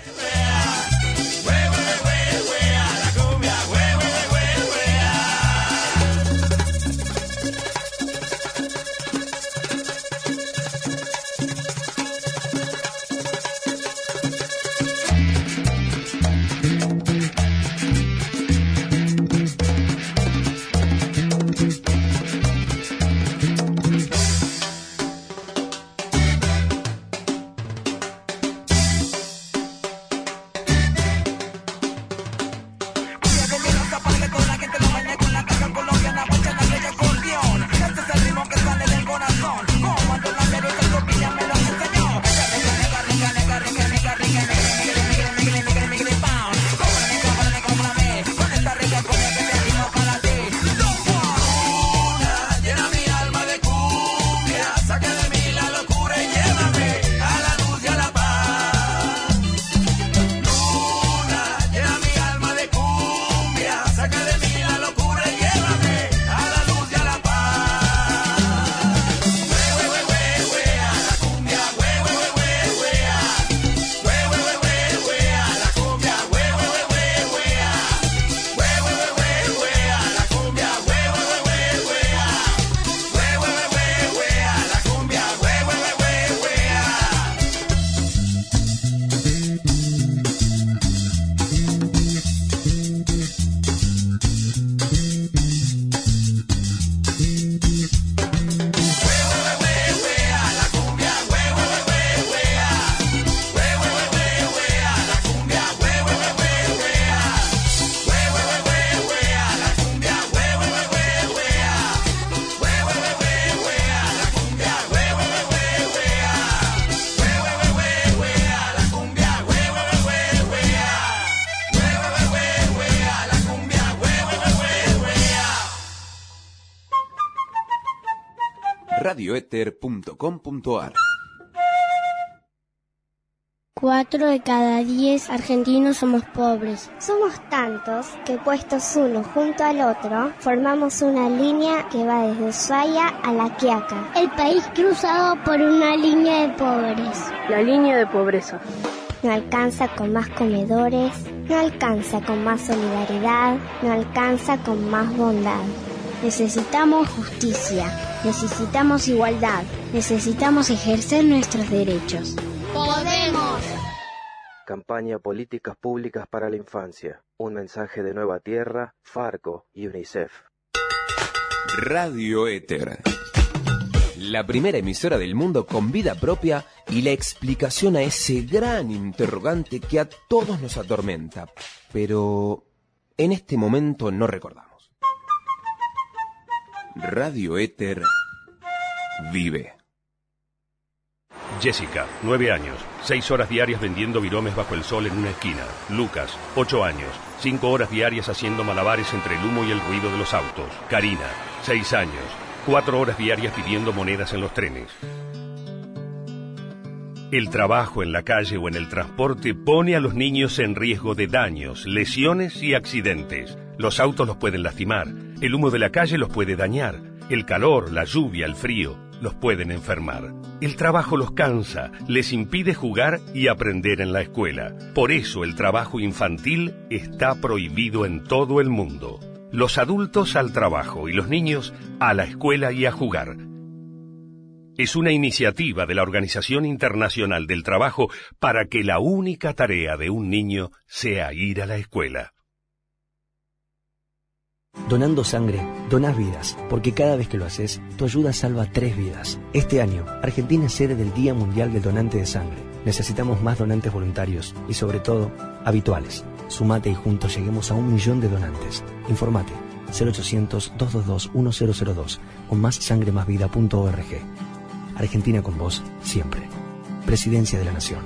radio éter punto com punto a r. Cuatro de cada diez argentinos somos pobres. Somos tantos que puestos uno junto al otro, formamos una línea que va desde Ushuaia a La Quiaca. El país cruzado por una línea de pobres. La línea de pobreza. No alcanza con más comedores, no alcanza con más solidaridad, no alcanza con más bondad. Necesitamos justicia, necesitamos igualdad, necesitamos ejercer nuestros derechos. ¡Podemos! Campaña Políticas Públicas para la Infancia. Un mensaje de Nueva Tierra, Farco y UNICEF. Radio Éter. La primera emisora del mundo con vida propia y la explicación a ese gran interrogante que a todos nos atormenta, pero en este momento no recordamos. Radio Éter vive. Jessica, nueve años, seis horas diarias vendiendo viromes bajo el sol en una esquina. Lucas, ocho años, cinco horas diarias haciendo malabares entre el humo y el ruido de los autos. Karina, seis años, cuatro horas diarias pidiendo monedas en los trenes. El trabajo en la calle o en el transporte pone a los niños en riesgo de daños, lesiones y accidentes. Los autos los pueden lastimar, el humo de la calle los puede dañar, el calor, la lluvia, el frío los pueden enfermar. El trabajo los cansa, les impide jugar y aprender en la escuela. Por eso el trabajo infantil está prohibido en todo el mundo. Los adultos al trabajo y los niños a la escuela y a jugar. Es una iniciativa de la Organización Internacional del Trabajo para que la única tarea de un niño sea ir a la escuela. Donando sangre, donás vidas, porque cada vez que lo haces, tu ayuda salva tres vidas. Este año, Argentina es sede del Día Mundial del Donante de Sangre. Necesitamos más donantes voluntarios y sobre todo, habituales. Sumate y juntos lleguemos a un millón de donantes. Informate cero ochocientos, dos dos dos, uno cero cero dos o más sangre más vida punto org. Argentina con vos, siempre. Presidencia de la Nación.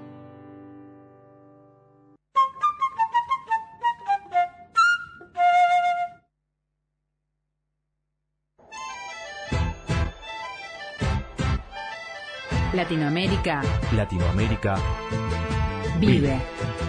Latinoamérica. Latinoamérica Vive.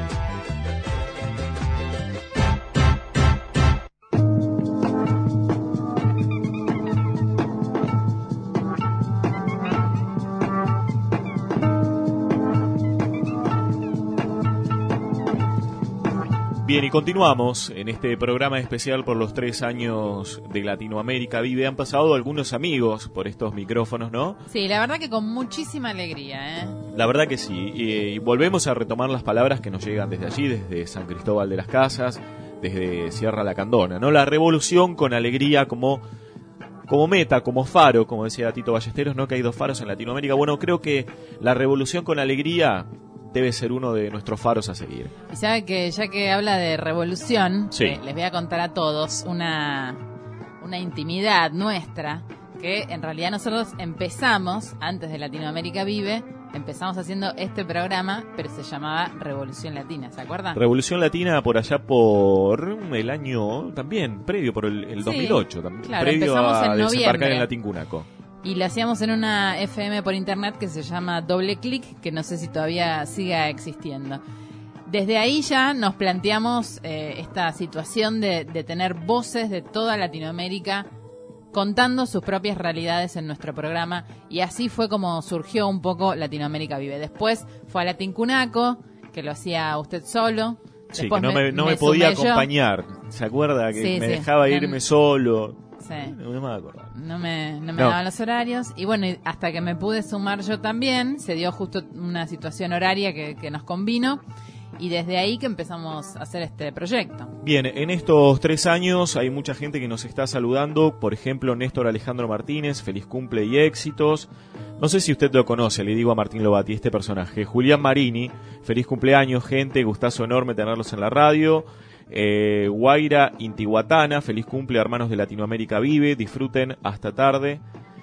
Bien, y continuamos en este programa especial por los tres años de Latinoamérica Vive. Han pasado algunos amigos por estos micrófonos, ¿no? Sí, la verdad que con muchísima alegría, ¿eh? La verdad que sí. Y, y volvemos a retomar las palabras que nos llegan desde allí, desde San Cristóbal de las Casas, desde Sierra Lacandona, ¿no? La revolución con alegría como, como meta, como faro, como decía Tito Ballesteros, ¿no? Que hay dos faros en Latinoamérica. Bueno, creo que la revolución con alegría debe ser uno de nuestros faros a seguir. Y sabe que ya que habla de revolución, sí. eh, les voy a contar a todos una, una intimidad nuestra, que en realidad nosotros empezamos, antes de Latinoamérica Vive, empezamos haciendo este programa, pero se llamaba Revolución Latina, ¿se acuerdan? Revolución Latina por allá por el año también, previo, por el, el Sí, dos mil ocho, también, claro, previo empezamos a en desembarcar noviembre. en Latín Cunaco. Y lo hacíamos en una F M por internet que se llama Doble Clic, que no sé si todavía siga existiendo. Desde ahí ya nos planteamos eh, esta situación de, de tener voces de toda Latinoamérica contando sus propias realidades en nuestro programa, y así fue como surgió un poco Latinoamérica Vive. Después fue a Latín Cunaco, que lo hacía usted solo. Sí, Después que no me, me, no me me podía sumé yo. acompañar. ¿Se acuerda? Que Sí, me sí. dejaba No, irme solo. Sí. No me acuerdo. No me, no me No. daban los horarios. Y bueno, y hasta que me pude sumar yo también, se dio justo una situación horaria que, que nos convino. Y desde ahí que empezamos a hacer este proyecto. Bien, en estos tres años hay mucha gente que nos está saludando. Por ejemplo, Néstor Alejandro Martínez, feliz cumple y éxitos. No sé si usted lo conoce, le digo a Martín Lobati, este personaje. Julián Marini, feliz cumpleaños, gente, gustazo enorme tenerlos en la radio. Eh, Guaira Intihuatana, feliz cumple, hermanos de Latinoamérica Vive, disfruten hasta tarde.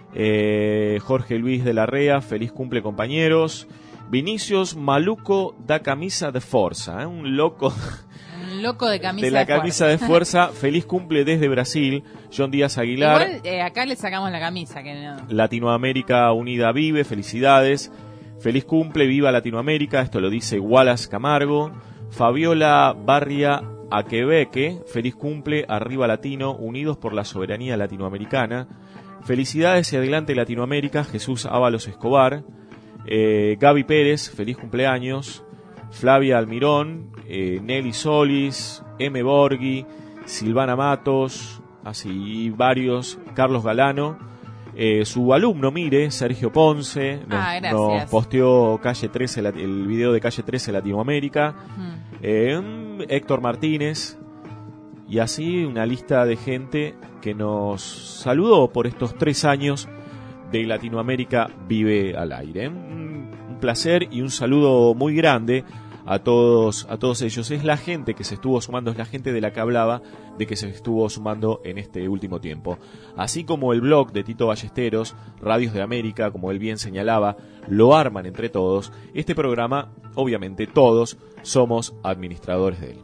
Eh, Jorge Luis de la Rea, feliz cumple, compañeros. Vinicius Maluco da camisa de fuerza, ¿eh? Un loco Un loco de camisa de la de camisa de fuerza, feliz cumple desde Brasil. John Díaz Aguilar. Igual eh, acá le sacamos la camisa. Que no. Latinoamérica Unida Vive, felicidades. Feliz cumple, viva Latinoamérica, esto lo dice Wallace Camargo. Fabiola Barria Aquebeque, feliz cumple, arriba Latino, unidos por la soberanía latinoamericana. Felicidades y adelante Latinoamérica, Jesús Ábalos Escobar. Eh, Gaby Pérez, feliz cumpleaños. Flavia Almirón, eh, Nelly Solis, M. Borghi, Silvana Matos, así varios, Carlos Galano. Eh, su alumno, mire, Sergio Ponce, nos, Ah, gracias. nos posteó Calle trece, la- el video de Calle trece Latinoamérica. Mm. Eh, Héctor Martínez, y así una lista de gente que nos saludó por estos tres años de Latinoamérica Vive al Aire. Un, un placer y un saludo muy grande a todos, a todos ellos. Es la gente que se estuvo sumando, es la gente de la que hablaba, de que se estuvo sumando en este último tiempo. Así como el blog de Tito Ballesteros, Radios de América, como él bien señalaba, lo arman entre todos. Este programa, obviamente todos somos administradores de él.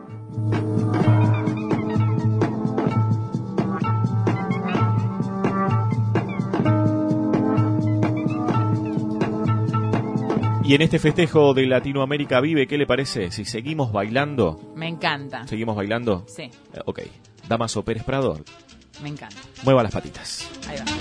Y en este festejo de Latinoamérica Vive, ¿qué le parece? Si seguimos bailando, Me encanta. ¿seguimos bailando? Sí, Eh, ok. Damaso Pérez Prado, me encanta. mueva las patitas. Ahí va.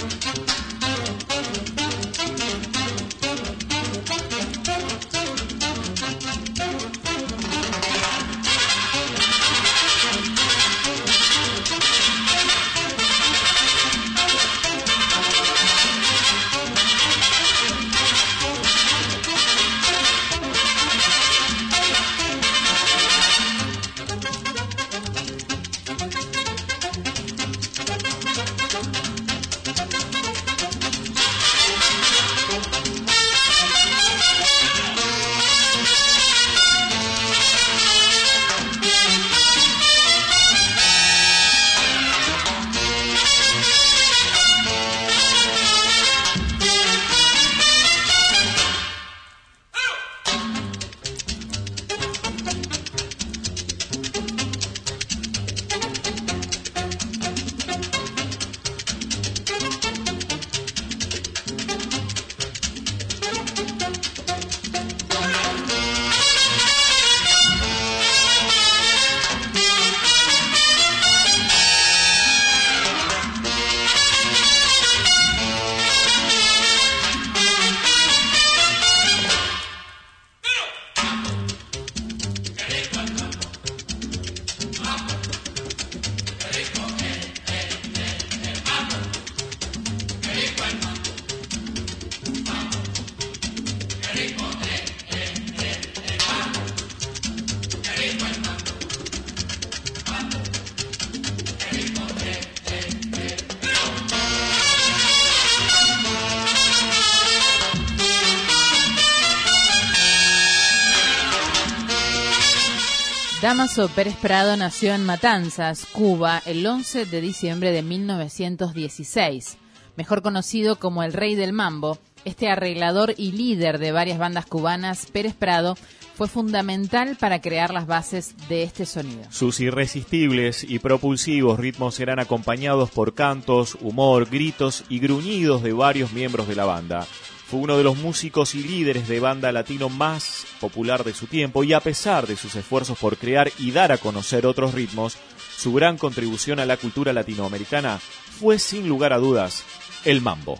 Dámaso Pérez Prado nació en Matanzas, Cuba, el once de diciembre de mil novecientos dieciséis. Mejor conocido como el Rey del Mambo, este arreglador y líder de varias bandas cubanas, Pérez Prado, fue fundamental para crear las bases de este sonido. Sus irresistibles y propulsivos ritmos eran acompañados por cantos, humor, gritos y gruñidos de varios miembros de la banda. Fue uno de los músicos y líderes de banda latino más popular de su tiempo y a pesar de sus esfuerzos por crear y dar a conocer otros ritmos, su gran contribución a la cultura latinoamericana fue sin lugar a dudas el mambo.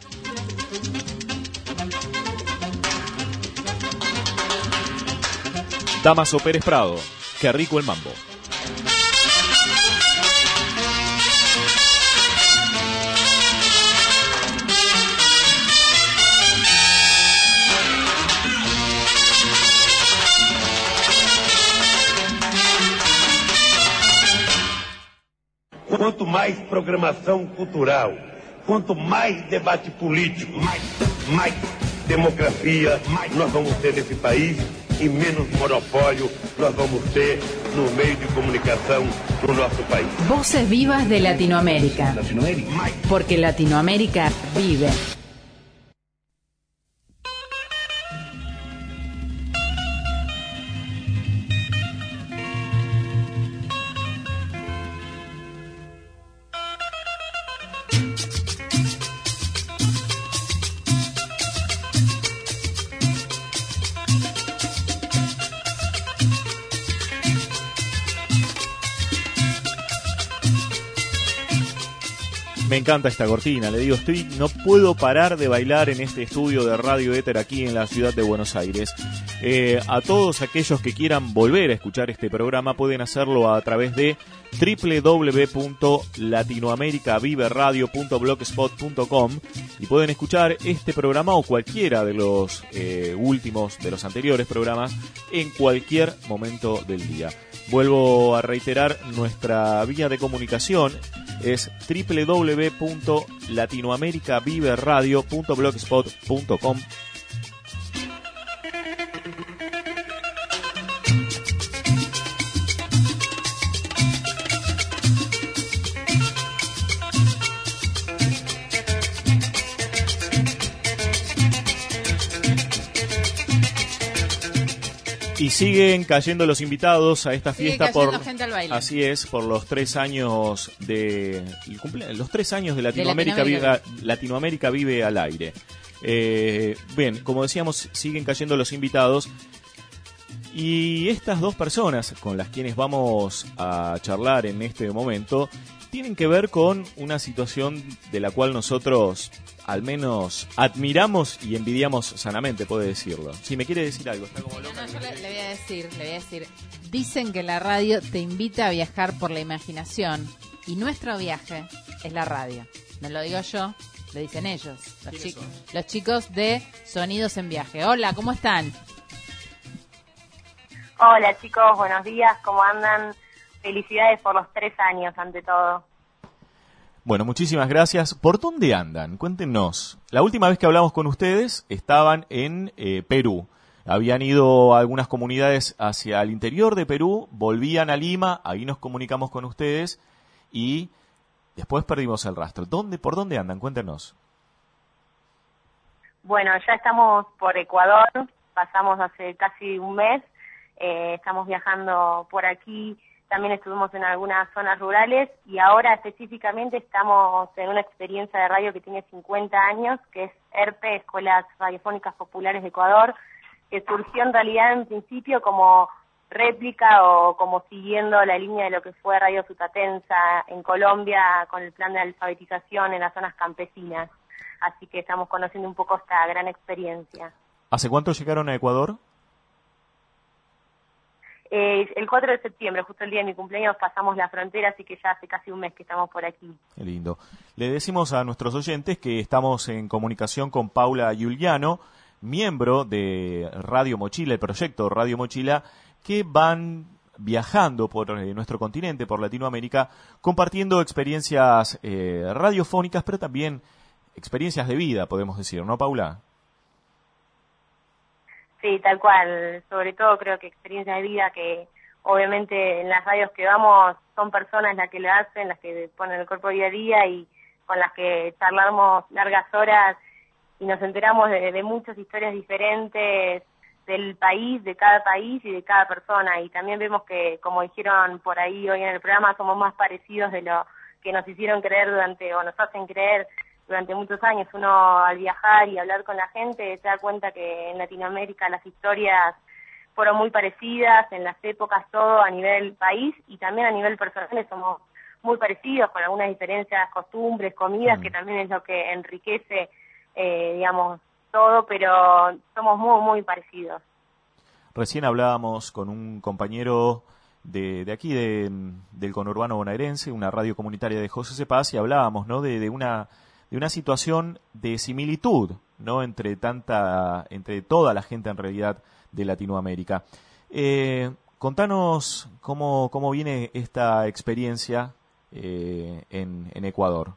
Dámaso Pérez Prado, qué rico el mambo. Quanto mais programação cultural, quanto mais debate político, mais, mais democracia nós vamos ter nesse país e menos monopólio nós vamos ter no meio de comunicação no nosso país. Voces vivas de Latinoamérica, porque Latinoamérica vive. Me encanta esta cortina, le digo, estoy no puedo parar de bailar en este estudio de Radio Éter aquí en la ciudad de Buenos Aires. Eh, a todos aquellos que quieran volver a escuchar este programa pueden hacerlo a través de doble u doble u doble u punto latinoamericaviveradio punto blogspot punto com y pueden escuchar este programa o cualquiera de los eh, últimos, de los anteriores programas en cualquier momento del día. Vuelvo a reiterar, nuestra vía de comunicación es doble u doble u doble u punto latinoamericaviveradio punto blogspot punto com. Y siguen cayendo los invitados a esta Sigue fiesta por gente al baile. así es, por los tres años de el cumple- los tres años de Latinoamérica, De Latinoamérica. Vive, Latinoamérica vive al aire. Eh, bien, como decíamos, siguen cayendo los invitados y estas dos personas con las quienes vamos a charlar en este momento tienen que ver con una situación de la cual nosotros al menos admiramos y envidiamos sanamente, puede decirlo. Si me quiere decir algo, está como loco. No, yo le, le voy a decir, le voy a decir, dicen que la radio te invita a viajar por la imaginación y nuestro viaje es la radio. No lo digo yo, lo dicen ellos, los, chi- los chicos de Sonidos en Viaje. Hola, ¿cómo están? Hola chicos, buenos días, ¿cómo andan? Felicidades por los tres años ante todo. Bueno, muchísimas gracias. ¿Por dónde andan? Cuéntenos. La última vez que hablamos con ustedes estaban en eh, Perú. Habían ido a algunas comunidades hacia el interior de Perú, volvían a Lima, ahí nos comunicamos con ustedes y después perdimos el rastro. ¿Dónde, por dónde andan? Cuéntenos. Bueno, ya estamos por Ecuador, pasamos hace casi un mes, eh, estamos viajando por aquí. También estuvimos en algunas zonas rurales y ahora específicamente estamos en una experiencia de radio que tiene cincuenta años, que es E R P E, Escuelas Radiofónicas Populares de Ecuador, que surgió en realidad en principio como réplica o como siguiendo la línea de lo que fue Radio Sutatensa en Colombia con el plan de alfabetización en las zonas campesinas. Así que estamos conociendo un poco esta gran experiencia. ¿Hace cuánto llegaron a Ecuador? Eh, el cuatro de septiembre, justo el día de mi cumpleaños, pasamos la frontera, así que ya hace casi un mes que estamos por aquí. Qué lindo. Le decimos a nuestros oyentes que estamos en comunicación con Paula Giuliano, miembro de Radio Mochila, el proyecto Radio Mochila, que van viajando por eh, nuestro continente, por Latinoamérica, compartiendo experiencias eh, radiofónicas, pero también experiencias de vida, podemos decir, ¿no, Paula? Sí, tal cual. Sobre todo creo que experiencias de vida que obviamente en las radios que vamos son personas las que lo hacen, las que ponen el cuerpo día a día y con las que charlamos largas horas y nos enteramos de, de muchas historias diferentes del país, de cada país y de cada persona. Y también vemos que, como dijeron por ahí hoy en el programa, somos más parecidos de lo que nos hicieron creer durante, o nos hacen creer durante muchos años. Uno al viajar y hablar con la gente se da cuenta que en Latinoamérica las historias fueron muy parecidas, en las épocas, todo a nivel país y también a nivel personal somos muy parecidos, con algunas diferencias, costumbres, comidas, mm. que también es lo que enriquece Eh, digamos, todo, pero somos muy, muy parecidos. Recién hablábamos con un compañero de, de aquí, de, del conurbano bonaerense, una radio comunitaria de José Cepaz, y hablábamos, ¿no?, de, de una de una situación de similitud, ¿no?, entre tanta, entre toda la gente en realidad de Latinoamérica. Eh, contanos cómo, cómo viene esta experiencia eh, en, en Ecuador.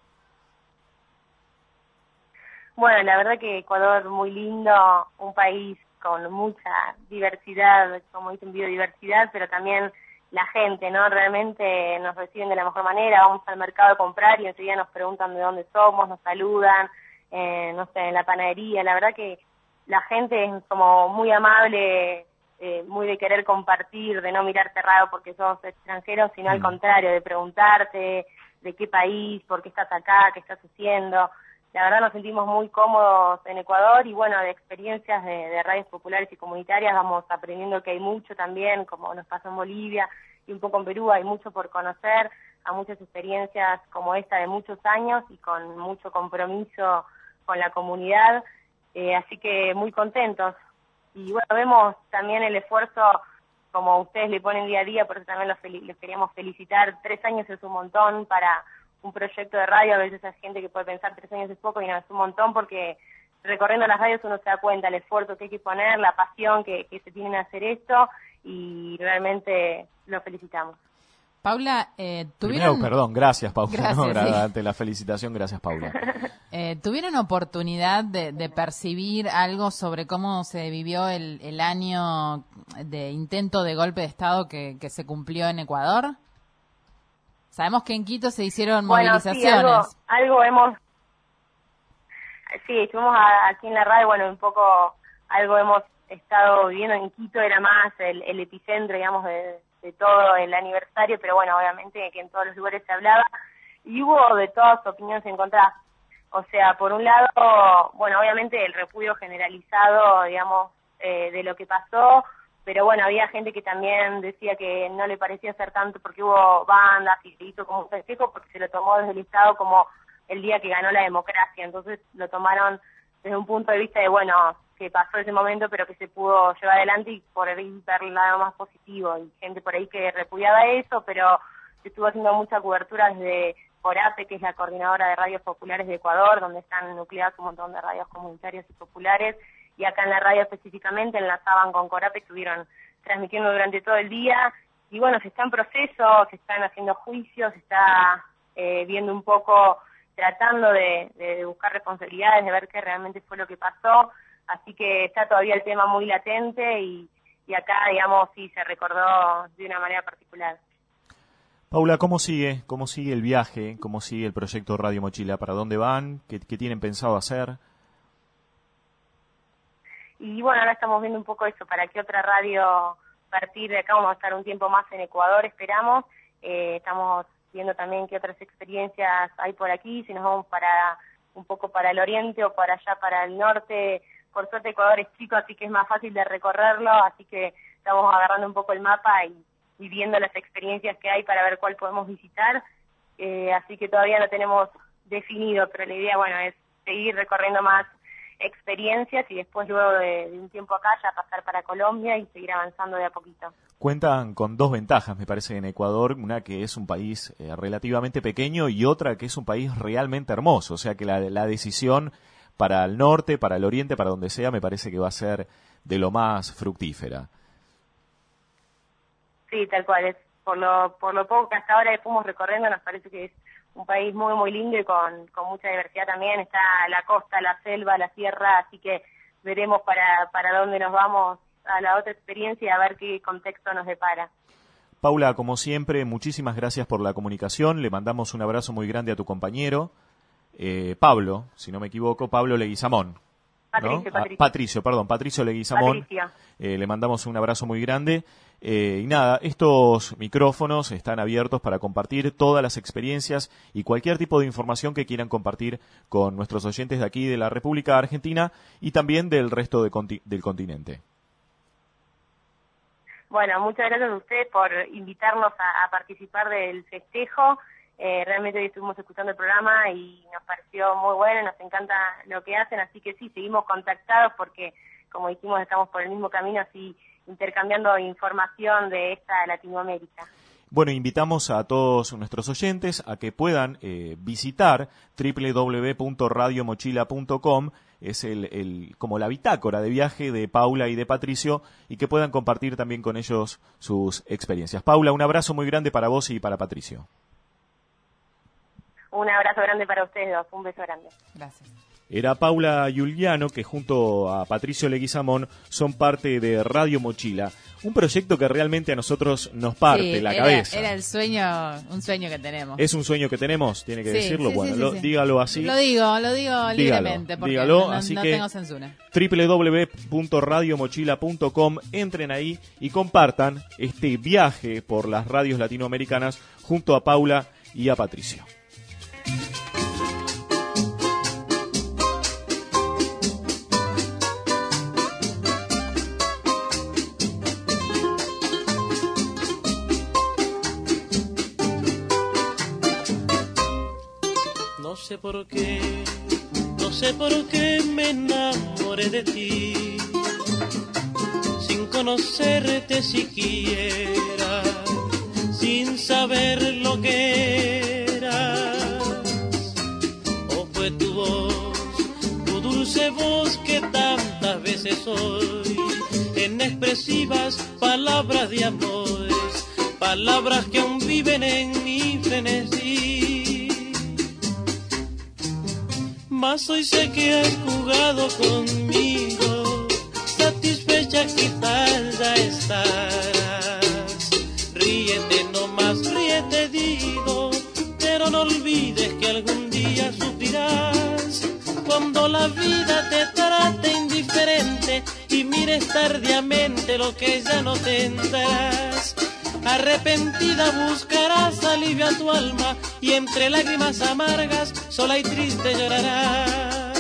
Bueno, la verdad que Ecuador muy lindo, un país con mucha diversidad, como dicen, biodiversidad, pero también la gente, ¿no? Realmente nos reciben de la mejor manera, vamos al mercado a comprar y enseguida nos preguntan de dónde somos, nos saludan, eh, no sé, en la panadería. La verdad que la gente es como muy amable, eh, muy de querer compartir, de no mirarte raro porque sos extranjero, sino mm. al contrario, de preguntarte de qué país, por qué estás acá, qué estás haciendo. La verdad nos sentimos muy cómodos en Ecuador y bueno, de experiencias de, de radios populares y comunitarias vamos aprendiendo que hay mucho también, como nos pasó en Bolivia y un poco en Perú, hay mucho por conocer, a muchas experiencias como esta de muchos años y con mucho compromiso con la comunidad, eh, así que muy contentos. Y bueno, vemos también el esfuerzo como ustedes le ponen día a día, por eso también los, fel- les queríamos felicitar. Tres años es un montón para un proyecto de radio, a veces hay gente que puede pensar tres años es poco y no, es un montón porque recorriendo las radios uno se da cuenta el esfuerzo que hay que poner, la pasión que, que se tiene a hacer esto y realmente lo felicitamos. Paula, eh, tuvieron... Primero, perdón, gracias Paula, gracias, no, sí. ante la felicitación, gracias Paula. Eh, ¿Tuvieron oportunidad de, de percibir algo sobre cómo se vivió el, el año de intento de golpe de Estado que, que se cumplió en Ecuador? Sabemos que en Quito se hicieron bueno, movilizaciones. Sí, algo, algo hemos... Sí, estuvimos a, aquí en la radio, bueno, un poco algo hemos estado viviendo en Quito, era más el, el epicentro, digamos, de, de todo el aniversario, pero bueno, obviamente que en todos los lugares se hablaba, y hubo de todas opiniones encontradas. O sea, por un lado, bueno, obviamente el repudio generalizado, digamos, eh, de lo que pasó, pero bueno, había gente que también decía que no le parecía ser tanto porque hubo bandas y se hizo como un festejo porque se lo tomó desde el Estado como el día que ganó la democracia, entonces lo tomaron desde un punto de vista de, bueno, que pasó ese momento pero que se pudo llevar adelante y por ahí ver el lado más positivo, y gente por ahí que repudiaba eso, pero se estuvo haciendo mucha cobertura desde CORAPE, que es la coordinadora de radios populares de Ecuador, donde están nucleadas un montón de radios comunitarias y populares, y acá en la radio específicamente enlazaban con CORAPE, estuvieron transmitiendo durante todo el día, y bueno, se está en proceso, se están haciendo juicios, se está eh, viendo un poco, tratando de, de buscar responsabilidades, de ver qué realmente fue lo que pasó, así que está todavía el tema muy latente, y, y acá, digamos, sí se recordó de una manera particular. Paula, ¿cómo sigue? ¿Cómo sigue el viaje? ¿Cómo sigue el proyecto Radio Mochila? ¿Para dónde van? ¿Qué, qué tienen pensado hacer? Y bueno, ahora estamos viendo un poco eso, para qué otra radio, a partir de acá vamos a estar un tiempo más en Ecuador, esperamos. Eh, estamos viendo también qué otras experiencias hay por aquí, si nos vamos para un poco para el oriente o para allá para el norte. Por suerte Ecuador es chico, así que es más fácil de recorrerlo, así que estamos agarrando un poco el mapa y, y viendo las experiencias que hay para ver cuál podemos visitar. Eh, así que todavía no tenemos definido, pero la idea, bueno, es seguir recorriendo más experiencias y después luego de, de un tiempo acá ya pasar para Colombia y seguir avanzando de a poquito. Cuentan con dos ventajas, me parece, en Ecuador, una que es un país eh, relativamente pequeño y otra que es un país realmente hermoso, o sea que la, la decisión para el norte, para el oriente, para donde sea, me parece que va a ser de lo más fructífera. Sí, tal cual, es por lo por lo poco que hasta ahora fuimos recorriendo, nos parece que es un país muy, muy lindo y con, con mucha diversidad también. Está la costa, la selva, la sierra, así que veremos para, para dónde nos vamos a la otra experiencia y a ver qué contexto nos depara. Paula, como siempre, muchísimas gracias por la comunicación. Le mandamos un abrazo muy grande a tu compañero, eh, Pablo, si no me equivoco, Pablo Leguizamón. Patricio, ¿no? Patricio. Ah, Patricio, perdón, Patricio Leguizamón. Eh, le mandamos un abrazo muy grande. Eh, y nada, estos micrófonos están abiertos para compartir todas las experiencias y cualquier tipo de información que quieran compartir con nuestros oyentes de aquí de la República Argentina y también del resto de conti- del continente. Bueno, muchas gracias a ustedes por invitarnos a, a participar del festejo. Eh, realmente hoy estuvimos escuchando el programa y nos pareció muy bueno, nos encanta lo que hacen, así que sí, seguimos contactados porque, como dijimos, estamos por el mismo camino, así intercambiando información de esta Latinoamérica. Bueno, invitamos a todos nuestros oyentes a que puedan eh, visitar doble u doble u doble u punto radio mochila punto com, es el, el como la bitácora de viaje de Paula y de Patricio, y que puedan compartir también con ellos sus experiencias. Paula, un abrazo muy grande para vos y para Patricio. Un abrazo grande para ustedes dos, un beso grande. Gracias. Era Paula Giuliano, que junto a Patricio Leguizamón son parte de Radio Mochila, un proyecto que realmente a nosotros nos parte Sí, la era, cabeza. Era el sueño, un sueño que tenemos. ¿Es un sueño que tenemos? ¿Tiene que Sí, decirlo? sí, Bueno, sí, lo- sí. dígalo así. Lo digo, lo digo Dígalo, libremente, porque dígalo, no, así no que tengo censura. doble u doble u doble u punto radio mochila punto com, entren ahí y compartan este viaje por las radios latinoamericanas junto a Paula y a Patricio. No sé por qué, no sé por qué me enamoré de ti, sin conocerte siquiera, sin saber lo que eras. O fue tu voz, tu dulce voz que tantas veces oí, en expresivas palabras de amores, palabras que aún viven en mi frenesí. Mas hoy sé que has jugado conmigo, satisfecha quizás ya estarás. Ríete nomás, ríete digo, pero no olvides que algún día sufrirás. Cuando la vida te trate indiferente y mires tardíamente lo que ya no tendrás. Arrepentida buscarás alivio a tu alma y entre lágrimas amargas sola y triste llorarás.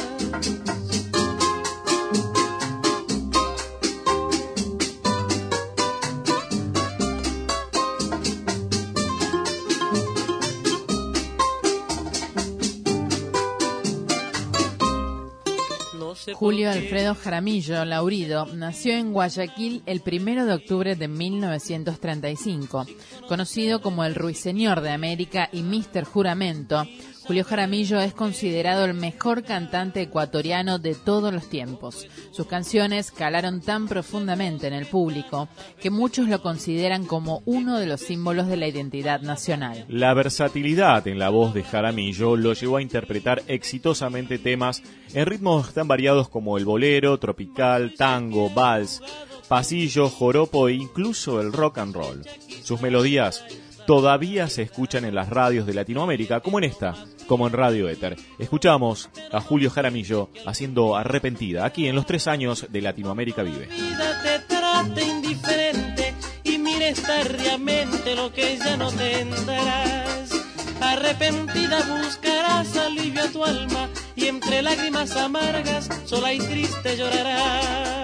Julio Alfredo Jaramillo Laurido nació en Guayaquil el primero de octubre de mil novecientos treinta y cinco. Conocido como el Ruiseñor de América y míster Juramento, Julio Jaramillo es considerado el mejor cantante ecuatoriano de todos los tiempos. Sus canciones calaron tan profundamente en el público que muchos lo consideran como uno de los símbolos de la identidad nacional. La versatilidad en la voz de Jaramillo lo llevó a interpretar exitosamente temas en ritmos tan variados como el bolero, tropical, tango, vals, pasillo, joropo e incluso el rock and roll. Sus melodías todavía se escuchan en las radios de Latinoamérica, como en esta, como en Radio Éter. Escuchamos a Julio Jaramillo haciendo Arrepentida, aquí en los tres años de Latinoamérica Vive. La vida te trate indiferente y mires tardíamente lo que ya no tendrás. Arrepentida buscarás alivio a tu alma y entre lágrimas amargas sola y triste llorarás.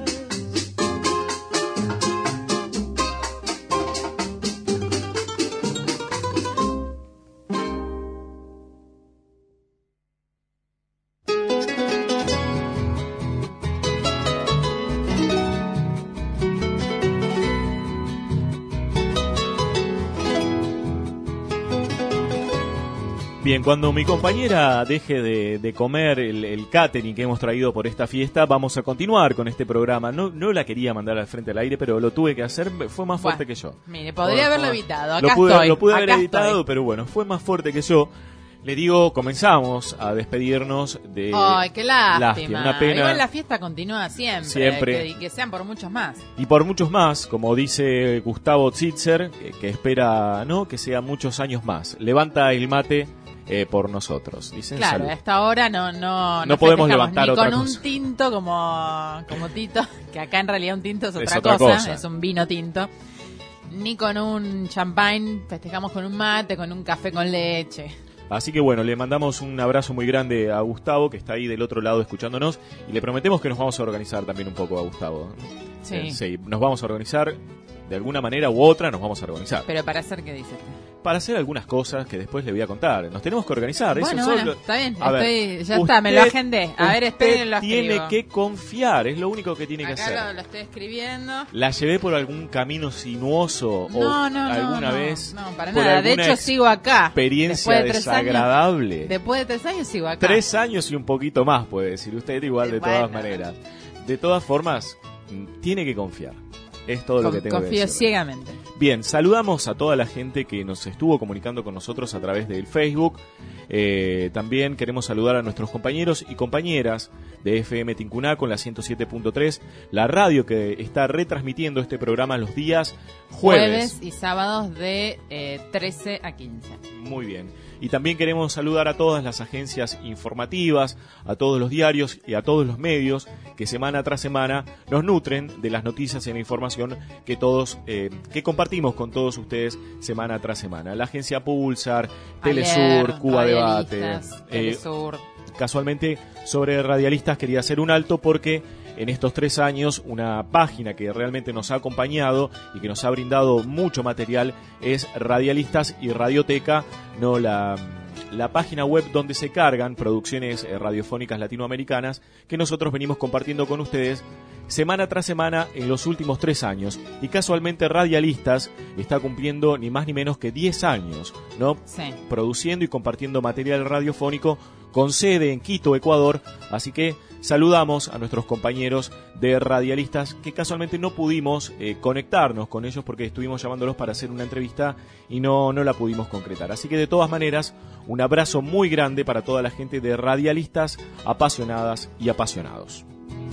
Bien, cuando mi compañera deje de, de comer el, el catering que hemos traído por esta fiesta, vamos a continuar con este programa. No, no la quería mandar al frente al aire, pero lo tuve que hacer, fue más fuerte Bueno, que yo. Mire, podría Bueno, haberlo bueno, evitado, acá lo pude, estoy. Lo pude acá haber evitado, estoy. pero bueno, fue más fuerte que yo. Le digo, comenzamos a despedirnos de... ¡Ay, qué lástima! lástima, una pena. Igual la fiesta continúa siempre. Siempre. Que, y que sean por muchos más. Y por muchos más, como dice Gustavo Zitzer, que, que espera, ¿no?, que sea muchos años más. Levanta el mate eh, por nosotros. Dicen Claro, salud. a esta hora no no, No podemos levantar ni otra con cosa. un tinto como, como Tito, que acá en realidad un tinto es otra, Es otra cosa, cosa. es un vino tinto. Ni con un champagne, festejamos con un mate, con un café con leche. Así que bueno, le mandamos un abrazo muy grande a Gustavo, que está ahí del otro lado escuchándonos, y le prometemos que nos vamos a organizar también un poco a Gustavo. Sí. Eh, sí, nos vamos a organizar de alguna manera u otra, nos vamos a organizar. Pero para hacer, ¿qué dices? Para hacer algunas cosas que después le voy a contar. Nos tenemos que organizar. eso Bueno, solo- bueno, está bien, A ver, estoy, ya está, me lo usted- agendé. A ver, usted esperen, lo tiene escribo. que confiar, es lo único que tiene que Acá hacer. lo, lo estoy escribiendo. ¿La llevé por algún camino sinuoso No, o no, no, alguna no, vez? no, para por nada. De alguna hecho, sigo acá. experiencia Después de tres desagradable? Años, después de tres años sigo acá. Tres años y un poquito más, puede decir usted, igual de Bueno. todas maneras. De todas formas, mm, tiene que confiar. Es todo lo Con- que tengo que confío decir. ciegamente. Bien, saludamos a toda la gente que nos estuvo comunicando con nosotros a través del Facebook. Eh, también queremos saludar a nuestros compañeros y compañeras de F M Tincuná con la ciento siete punto tres, la radio que está retransmitiendo este programa los días jueves. Jueves y sábados de eh, trece a quince. Muy bien. Y también queremos saludar a todas las agencias informativas, a todos los diarios y a todos los medios que semana tras semana nos nutren de las noticias y la información que todos eh, que compartimos con todos ustedes semana tras semana. La agencia Pulsar, Telesur, Ayer, Cuba Debate. Radialistas, eh, Telesur. Casualmente, sobre radialistas quería hacer un alto porque en estos tres años una página que realmente nos ha acompañado y que nos ha brindado mucho material es Radialistas y Radioteca, no la, la página web donde se cargan producciones eh, radiofónicas latinoamericanas que nosotros venimos compartiendo con ustedes semana tras semana en los últimos tres años. Y casualmente Radialistas está cumpliendo ni más ni menos que diez años, ¿no? Sí. Produciendo y compartiendo material radiofónico con sede en Quito, Ecuador. Así que saludamos a nuestros compañeros de Radialistas que casualmente no pudimos eh, conectarnos con ellos porque estuvimos llamándolos para hacer una entrevista y no, no la pudimos concretar. Así que de todas maneras, un abrazo muy grande para toda la gente de Radialistas, apasionadas y apasionados.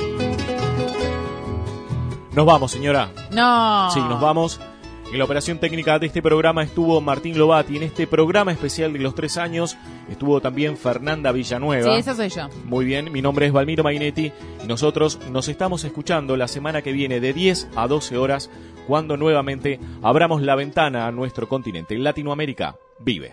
Nos vamos, señora. No. Sí, nos vamos. En la operación técnica de este programa estuvo Martín Lobati. En este programa especial de los tres años estuvo también Fernanda Villanueva. Sí, esa soy yo. Muy bien, mi nombre es Valmiro Mainetti y nosotros nos estamos escuchando la semana que viene de diez a doce horas cuando nuevamente abramos la ventana a nuestro continente. Latinoamérica vive.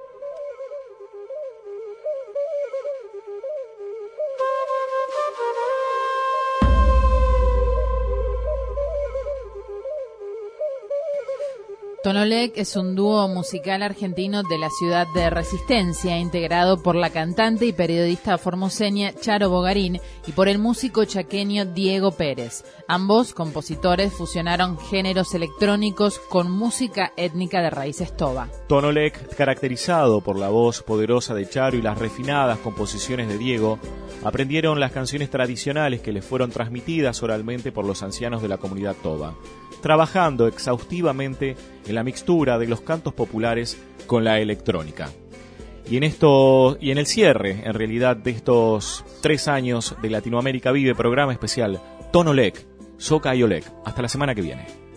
Tonolec es un dúo musical argentino de la ciudad de Resistencia, integrado por la cantante y periodista formoseña Charo Bogarín y por el músico chaqueño Diego Pérez. Ambos compositores fusionaron géneros electrónicos con música étnica de raíces toba. Tonolec, caracterizado por la voz poderosa de Charo y las refinadas composiciones de Diego, aprendieron las canciones tradicionales que les fueron transmitidas oralmente por los ancianos de la comunidad toba, trabajando exhaustivamente en la mixtura de los cantos populares con la electrónica. Y en esto y en el cierre, en realidad, de estos tres años de Latinoamérica Vive, programa especial Tonolec, Soca y Olec. Hasta la semana que viene.